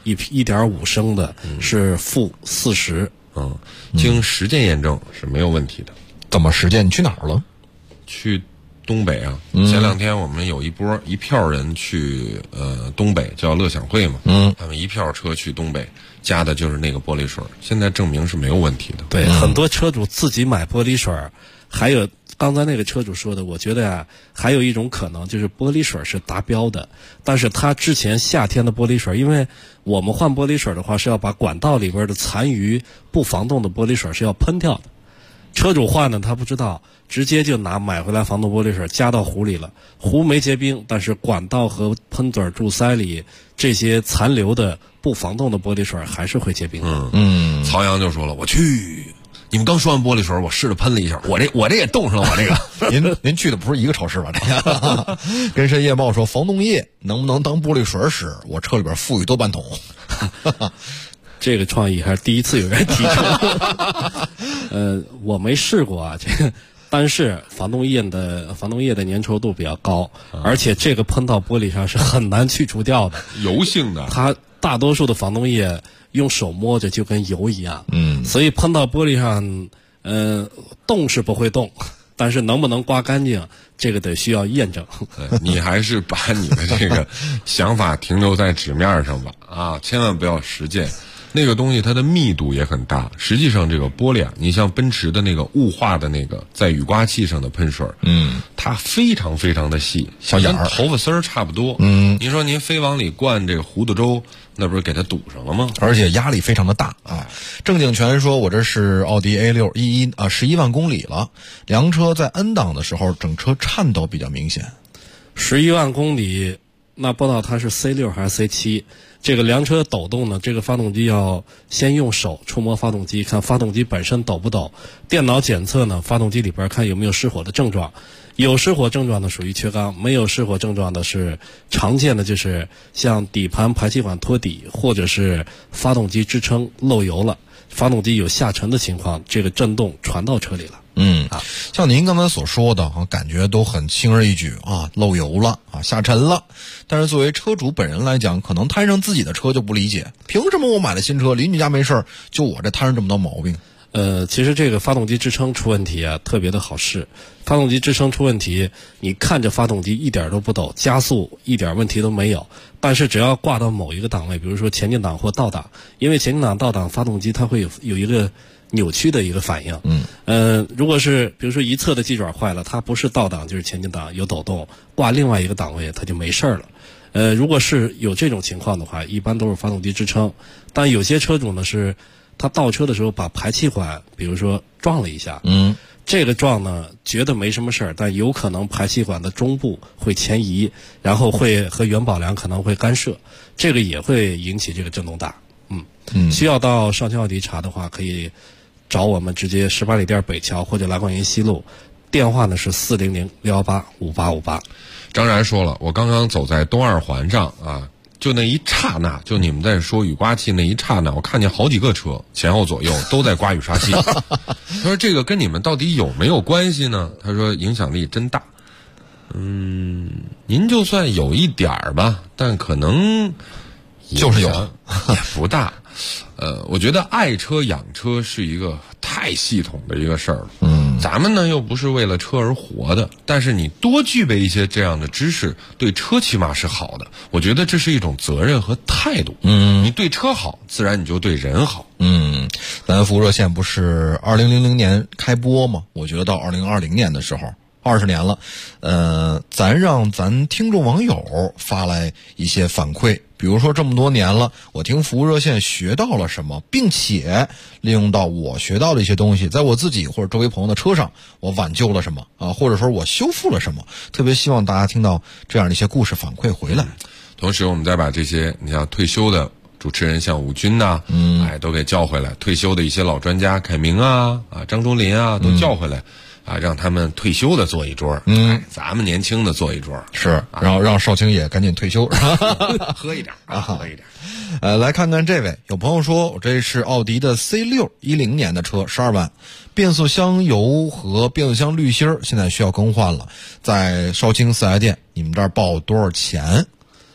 ，1.5升的是-40。 经实践验证是没有问题的。 怎么实践？你去哪儿了？ 去东北啊。前2天我们有一票人去东北，叫乐享会嘛。他们一票车去东北，加的就是那个玻璃水，现在证明是没有问题的。 对，很多车主自己买玻璃水，还有刚才那个车主说的，我觉得啊，还有一种可能就是玻璃水是达标的，但是他之前夏天的玻璃水，因为我们换玻璃水的话是要把管道里边的残余不防冻的玻璃水是要喷掉的。车主换呢，他不知道，直接就买回来防冻玻璃水加到壶里了，壶没结冰，但是管道和喷嘴柱塞里这些残留的不防冻的玻璃水还是会结冰的。 曹阳就说了，我去，你们刚说完玻璃水，我试着喷了一下，我这也冻上了，我这个。您去的不是一个超市吧？这个。跟深夜报说，防冻液能不能当玻璃水使？我车里边富裕多半桶。 这个创意还是第一次有人提出。我没试过啊，这个，但是防冻液的粘稠度比较高，而且这个喷到玻璃上是很难去除掉的， 油性的。 它大多数的防冻液用手摸着就跟油一样，所以喷到玻璃上，动是不会动，但是能不能刮干净，这个得需要验证。 你还是把你的这个想法停留在纸面上吧，啊，千万不要实践。那个东西它的密度也很大，实际上这个玻璃啊，你像奔驰的那个雾化的那个在雨刮器上的喷水，它非常非常的细， 小眼儿， 头发丝儿差不多。您说您非往里灌这个糊涂粥，那不是给它堵上了吗？ 而且压力非常的大啊！郑景全说，我这是奥迪 A6 11万公里了，凉车在 N 档的时候，整车颤抖比较明显。 11万公里，那不知道它是 C6 还是 C7。这个凉车抖动呢，这个发动机要先用手触摸发动机，看发动机本身抖不抖。电脑检测呢，发动机里边看有没有失火的症状，有失火症状的属于缺缸，没有失火症状的是常见的，就是像底盘排气管脱底，或者是发动机支撑漏油了。 发动机有下沉的情况，这个震动传到车里了。 像您刚才所说的感觉都很轻而易举漏油了下沉了。但是作为车主本人来讲，可能摊上自己的车就不理解，凭什么我买了新车，邻居家没事，就我这摊上这么多毛病？ 其实这个发动机支撑出问题特别的好试。发动机支撑出问题，你看着发动机一点都不抖，加速一点问题都没有，但是只要挂到某一个档位，比如说前进档或倒档，因为前进档倒档发动机它会有一个扭曲的一个反应。如果是比如说一侧的机爪坏了，它不是倒档就是前进档有抖动，挂另外一个档位它就没事了。如果是有这种情况的话，一般都是发动机支撑。但有些车主呢是他倒车的时候把排气管比如说撞了一下，这个撞呢觉得没什么事儿，但有可能排气管的中部会前移，然后会和元宝梁可能会干涉，这个也会引起这个震动大。需要到少卿奥迪查的话，可以找我们直接18里店北桥或者蓝广营西路，电话呢是400-618-5858。 张然说了，我刚刚走在东二环上就那一刹那，就你们在说雨刮器那一刹那，我看见好几个车前后左右都在刮雨刷器。他说这个跟你们到底有没有关系呢？他说影响力真大。您就算有一点儿吧，但可能就是有也不大。我觉得爱车养车是一个太系统的一个事儿了。咱们呢又不是为了车而活的，但是你多具备一些这样的知识，对车起码是好的。我觉得这是一种责任和态度。你对车好，自然你就对人好。 咱服务热线不是2000年开播吗？我觉得到2020年的时候，20年了，咱让咱听众网友发来一些反馈，比如说这么多年了，我听服务热线学到了什么，并且利用到我学到的一些东西，在我自己或者周围朋友的车上，我挽救了什么或者说我修复了什么。特别希望大家听到这样的一些故事反馈回来。 同时我们再把这些你像退休的主持人像武军都给叫回来，退休的一些老专家凯明张忠林都叫回来。让他们退休的坐一桌，咱们年轻的坐一桌， 是，然后让少卿也赶紧退休， 喝一点喝一点。 来看看这位，有朋友说，这是奥迪的 C6 10年的车，12万，变速箱油和变速箱滤芯现在需要更换了，在少卿4S店，你们这儿报多少钱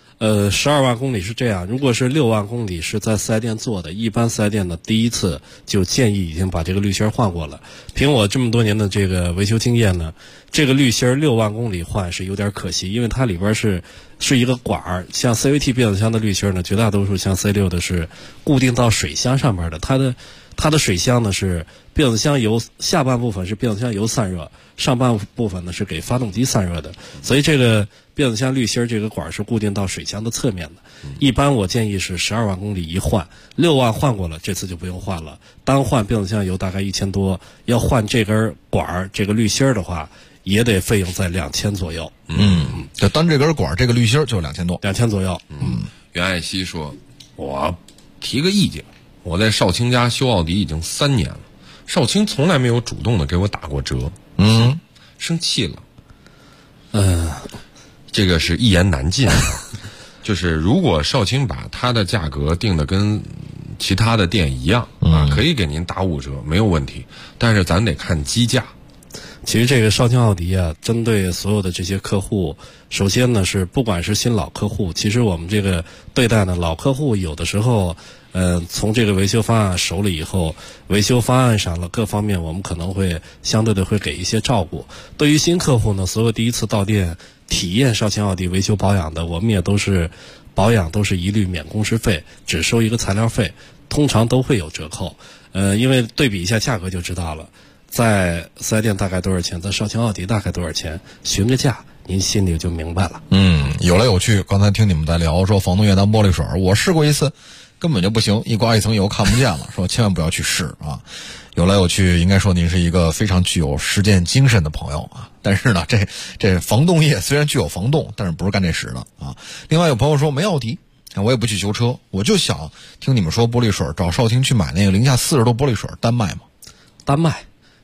？12万公里是这样，如果是6万公里是在4S店做的，一般4S店呢第一次就建议已经把这个滤芯换过了。凭我这么多年的这个维修经验呢，这个滤芯6万公里换是有点可惜，因为它里边是一个管儿，像 CVT 变速箱的滤芯呢，绝大多数像 C6 的是固定到水箱上面的，它的水箱呢是变速箱油，下半部分是变速箱油散热，上半部分呢是给发动机散热的，所以这个变速箱滤芯这个管是固定到水箱的侧面的。一般我建议是12万公里一换，6万换过了，这次就不用换了。单换变速箱油大概1000多，要换这根管这个滤芯的话，也得费用在2000左右。 就单这根管这个滤芯就2000多 ，2000左右。 袁爱希说，我提个意见，我在少卿家修奥迪已经3年了，少卿从来没有主动的给我打过折。生气了。这个是一言难尽。就是如果少卿把他的价格定的跟其他的店一样可以给您打5折，没有问题。但是咱得看基价。 其实这个少卿奥迪针对所有的这些客户，首先呢是不管是新老客户，其实我们这个对待呢，老客户有的时候从这个维修方案熟了以后，维修方案上了各方面我们可能会相对的会给一些照顾。对于新客户呢，所有第一次到店体验少卿奥迪维修保养的，我们也都是保养都是一律免工时费，只收一个材料费，通常都会有折扣。因为对比一下价格就知道了，在4S店大概多少钱，在少卿奥迪大概多少钱，询个价您心里就明白了。 有来有去。刚才听你们在聊说防冻液当玻璃水，我试过一次根本就不行，一刮一层油看不见了，说千万不要去试有来有去，应该说您是一个非常具有实践精神的朋友但是呢，这防冻液虽然具有防冻，但是不是干这事的另外有朋友说没奥迪，我也不去修车，我就想听你们说玻璃水，找少卿去买那个零下40度玻璃水，单卖吗？ 单卖。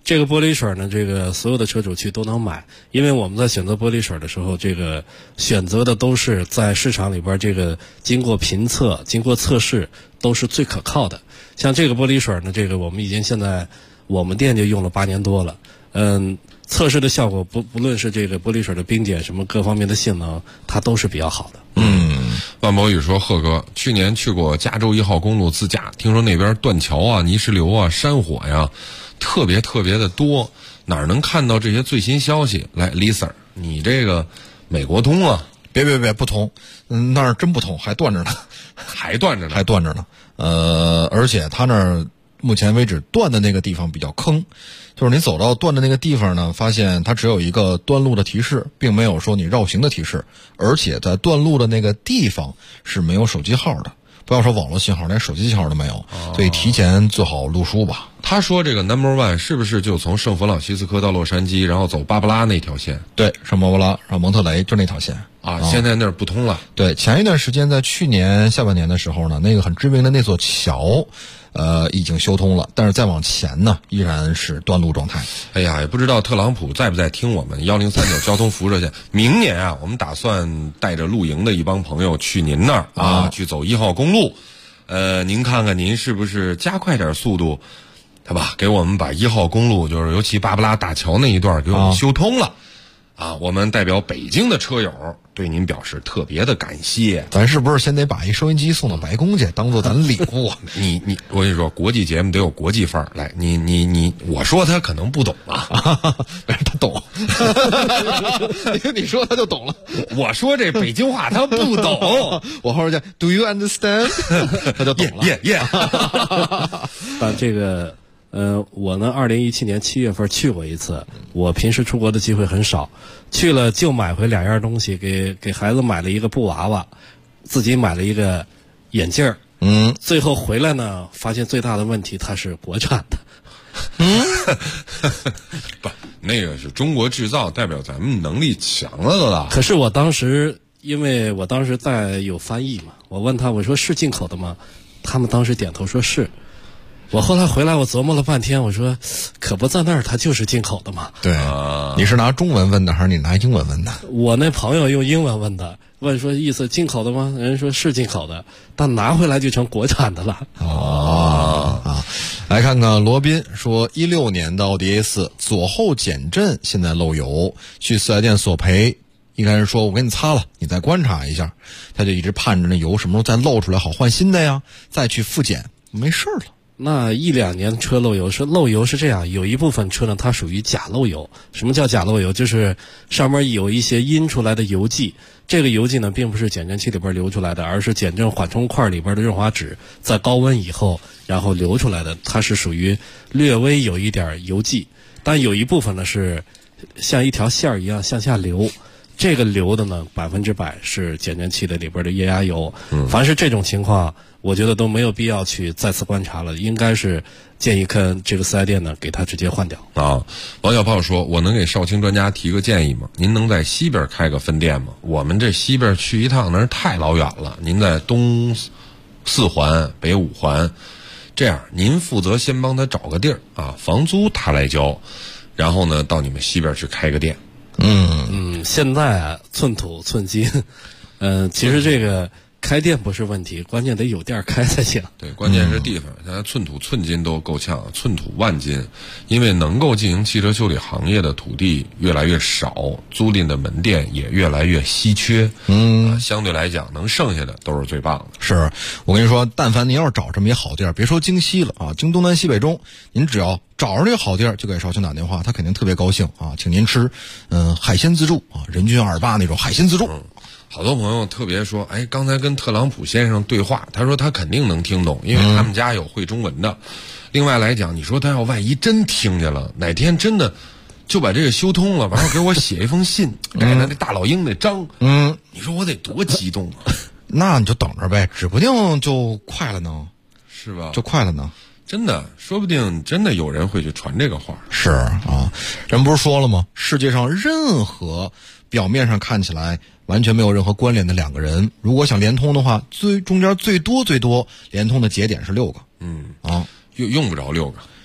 这个玻璃水呢，这个所有的车主去都能买，因为我们在选择玻璃水的时候，这个选择的都是在市场里边这个经过评测、经过测试都是最可靠的。像这个玻璃水呢，这个我们已经现在我们店就用了8年多了，测试的效果不论是这个玻璃水的冰点什么各方面的性能，它都是比较好的。 万博宇说，贺哥去年去过加州1号公路自驾，听说那边断桥啊、泥石流啊、山火呀特别的多，哪儿能看到这些最新消息？来，李 Sir， 你这个美国通啊？ 别，不通，那儿真不通，还断着呢， 还断着呢。 而且他那儿目前为止断的那个地方比较坑，就是你走到断的那个地方呢，发现它只有一个断路的提示，并没有说你绕行的提示，而且在断路的那个地方是没有手机号的。不要说网络信号，连手机信号都没有，所以提前做好路书吧。 他说这个 No.1 是不是就从圣弗朗西斯科到洛杉矶，然后走芭芭拉那条线？ 对，圣芭芭拉，然后蒙特雷就那条线啊。现在那儿不通了。 对，前一段时间在去年下半年的时候呢，那个很知名的那座桥已经修通了，但是再往前呢依然是断路状态。 哎呀，也不知道特朗普在不在听我们1039交通服务热线。明年啊，我们打算带着露营的一帮朋友去您那儿去走1号公路。您看看您是不是加快点速度，对吧？给我们把1号公路，就是尤其芭芭拉大桥那一段给我们修通了。我们代表北京的车友对您表示特别的感谢。 咱是不是先得把一收音机送到白宫去，当做咱礼物？ 我跟你说，国际节目得有国际范儿。来，我说他可能不懂啊， 他懂。你说他就懂了。 我说这北京话他不懂。 我后边叫 Do you understand？ 他就懂了。但这个。我呢，2017年7月份去过一次。我平时出国的机会很少，去了就买回2样东西，给孩子买了一个布娃娃，自己买了一个眼镜儿。最后回来呢，发现最大的问题它是国产的。 不，那个是中国制造，代表咱们能力强了啦。 可是我当时，因为我当时在有翻译嘛，我问他，我说是进口的吗？他们当时点头说是。我后来回来，我琢磨了半天，我说，可不在那儿，它就是进口的嘛。 对，你是拿中文问的，还是你拿英文问的？ 我那朋友用英文问的，问说意思进口的吗？人说是进口的，但拿回来就成国产的了。 来看看罗宾说，16年的奥迪 A4 左后减震现在漏油，去4S店索赔。应该是说我给你擦了，你再观察一下。他就一直盼着那油什么时候再漏出来，好换新的呀，再去复检，没事了。 那1-2年车漏油是这样，有一部分车呢它属于假漏油。什么叫假漏油？就是上面有一些阴出来的油迹，这个油迹呢并不是减震器里边流出来的，而是减震缓冲块里边的润滑脂在高温以后然后流出来的，它是属于略微有一点油迹，但有一部分呢是像一条线一样向下流。这个流的呢100%是减震器的里边的液压油。凡是这种情况，我觉得都没有必要去再次观察了，应该是建议跟这个4S店呢给他直接换掉。 王小炮说，我能给少卿专家提个建议吗？您能在西边开个分店吗？我们这西边去一趟那是太老远了，您在东4环北5环，这样您负责先帮他找个地儿房租他来交，然后呢到你们西边去开个店。 现在寸土寸金，其实这个开店不是问题，关键得有店开才行。 对，关键是地方，现在寸土寸金都够呛，寸土万金，因为能够进行汽车修理行业的土地越来越少，租赁的门店也越来越稀缺。相对来讲，能剩下的都是最棒的。 是我跟你说，但凡您要是找这么一好地儿，别说京西了京东南西北中，您只要找着这个好地儿，就给少卿打电话，他肯定特别高兴请您吃海鲜自助人均2.8那种海鲜自助。 好多朋友特别说，刚才跟特朗普先生对话，他说他肯定能听懂，因为他们家有会中文的。另外来讲，你说他要万一真听见了，哪天真的就把这个修通了，完了给我写一封信，改成那大老鹰那章，你说我得多激动啊！ 那你就等着呗，指不定就快了呢， 是吧？ 就快了呢。 真的，说不定真的有人会去传这个话。 是人不是说了吗？世界上任何表面上看起来完全没有任何关联的2个人，如果想连通的话，中间最多连通的节点是6个。 用不着6个。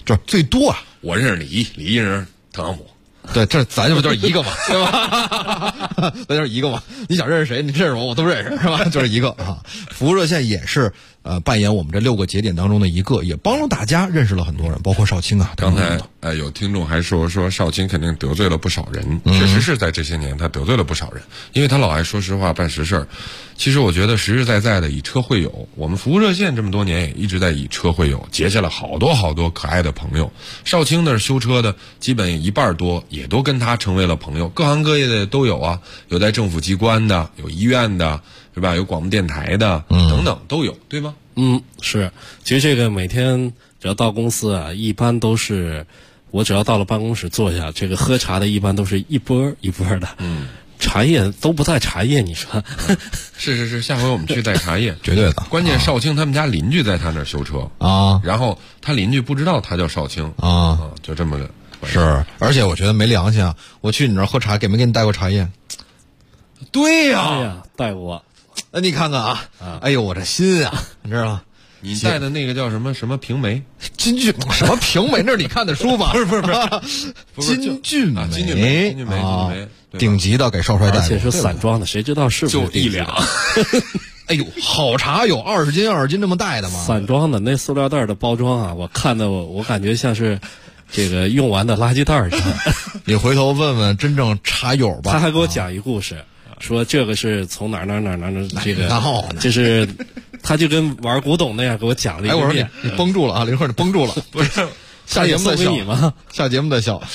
就是最多啊。 我认识李一人特朗普。 对，这咱不就是一个嘛，对吧？咱就是一个嘛。你想认识谁，你认识我都认识，是吧？就是一个啊。服务热线也是扮演我们这6个节点当中的一个，也帮助大家认识了很多人，包括少卿啊。 刚才有听众还说少卿肯定得罪了不少人，确实是在这些年他得罪了不少人，因为他老爱说实话办实事儿。其实我觉得实实在在的以车会友，我们服务热线这么多年也一直在以车会友，结下了好多可爱的朋友。少卿那儿修车的基本一半多也都跟他成为了朋友，各行各业的都有啊，有在政府机关的，有医院的，是吧？有广播电台的，等等都有，对吗？ 是。其实这个每天只要到公司啊，一般都是我只要到了办公室坐下，这个喝茶的一般都是一波一波的。茶叶都不带茶叶，你说？ 是，下回我们去带茶叶， 绝对的。 关键少卿他们家邻居在他那儿修车啊， 然后他邻居不知道他叫少卿啊， 就这么个。 是，而且我觉得没良心啊！我去你那儿喝茶，没给你带过茶叶？ 对呀， 哎呀，带过。 那你看看啊，哎呦，我这心啊，你知道吗？ 你带的那个叫什么平梅？ 金骏什么平梅？那是你看的书吧？ 不是， 金骏梅， 金骏梅， 顶级的给少帅带， 而且是散装的，谁知道是不是就1两？ 哎呦，好茶有20斤这么带的吗？ 散装的那塑料袋的包装啊，我看的我感觉像是这个用完的垃圾袋似的。 你回头问问真正茶友吧。 他还给我讲一故事，说这个是从哪这个，就是他就跟玩古董那样给我讲了一个遍。 你绷住了啊，林慧，你绷住了。不是，下节目再笑吗？ 下节目再笑。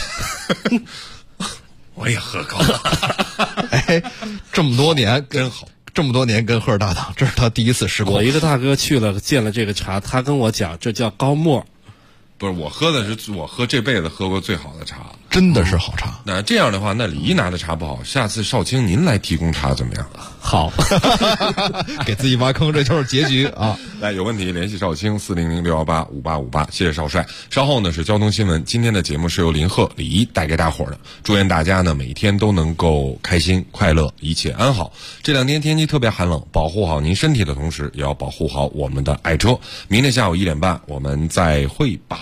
我也喝高了。 哎，这么多年真好。这么多年跟赫尔搭档，这是他第一次试过。 我一个大哥去了见了这个茶，他跟我讲这叫高沫。 不是，我喝这辈子喝过最好的茶， 真的是好茶。 那这样的话，那李一拿的茶不好，下次少卿您来提供茶怎么样？ 好， 给自己挖坑，这就是结局啊！ 来，有问题联系少卿400-618-5858，谢谢少帅。稍后呢是交通新闻，今天的节目是由林鹤、李一带给大伙儿的。祝愿大家呢每天都能够开心快乐，一切安好。这2天天气特别寒冷，保护好您身体的同时，也要保护好我们的爱车。明天下午1点半，我们再会吧。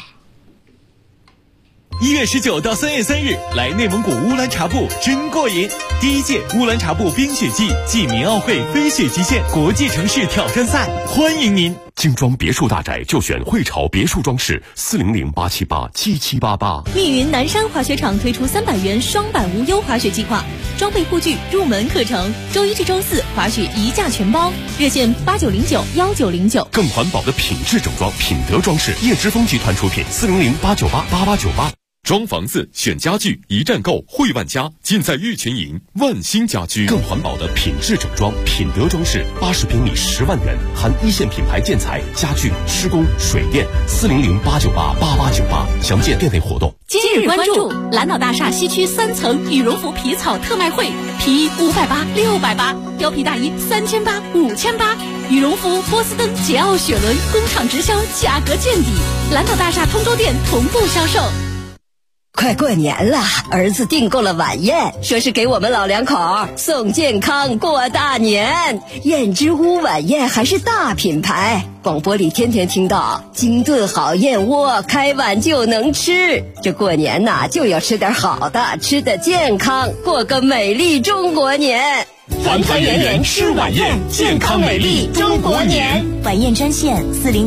1月19到3月3日，来内蒙古乌兰察布真过瘾！第1届乌兰察布冰雪季暨民奥会飞雪极限国际城市挑战赛，欢迎您！ 精装别墅大宅就选汇潮别墅装饰，400-878-7788。 密云南山滑雪场推出300元双板无忧滑雪计划，装备护具入门课程，周1至周4滑雪一价全包，热线8909-1909。 更环保的品质整装，品德装饰，叶之峰集团出品，400-898-8898。装房子选家具，一站购汇万家，尽在玉群营万兴家居。更环保的品质整装，品德装饰，80平米10万元，含1线品牌建材、家具、施工、水电，400-898-8898。详见店内活动。 今日关注蓝岛大厦西区3层羽绒服皮草特卖会，皮衣580、680，貂皮大衣3800、5800，羽绒服、波司登、捷奥雪伦工厂直销，价格见底。蓝岛大厦通州店同步销售。 快过年了，儿子订购了晚宴，说是给我们老两口送健康过大年。燕之屋晚宴还是大品牌，广播里天天听到精炖好燕窝，开碗就能吃。这过年呐，就要吃点好的，吃得健康，过个美丽中国年。 团团圆圆吃晚宴，健康美丽中国年。 晚宴专线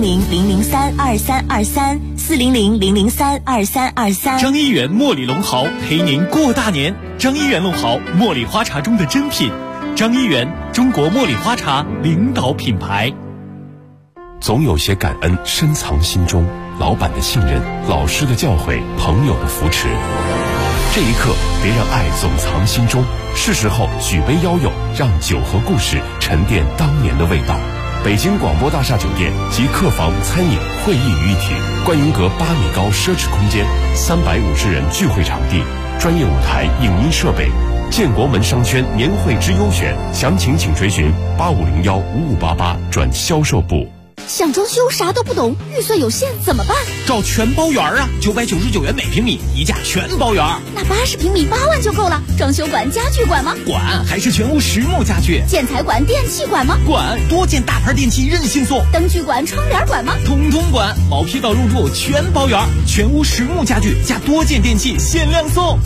400-003-2323，400-003-2323。 张一元茉莉龙毫陪您过大年。张一元龙毫，茉莉花茶中的珍品。张一元，中国茉莉花茶领导品牌。 总有些感恩深藏心中，老板的信任，老师的教诲，朋友的扶持。这一刻，别让爱总藏心中，是时候举杯邀友，让酒和故事沉淀当年的味道。北京广播大厦酒店集客房、餐饮、会议于一体，观云阁8米高奢侈空间，350人聚会场地，专业舞台、影音设备。建国门商圈年会之优选，详情请垂询8501-5588转销售部。 想装修啥都不懂，预算有限怎么办？ 找全包园啊，999元每平米，一价全包园。 那80平米8万就够了。装修管、家具管吗？ 管，还是全屋实木家具。 建材管、电器管吗？ 管，多件大牌电器任性送。 灯具管、窗帘管吗？ 统统管，毛坯到入住全包园，全屋实木家具加多件电器限量送。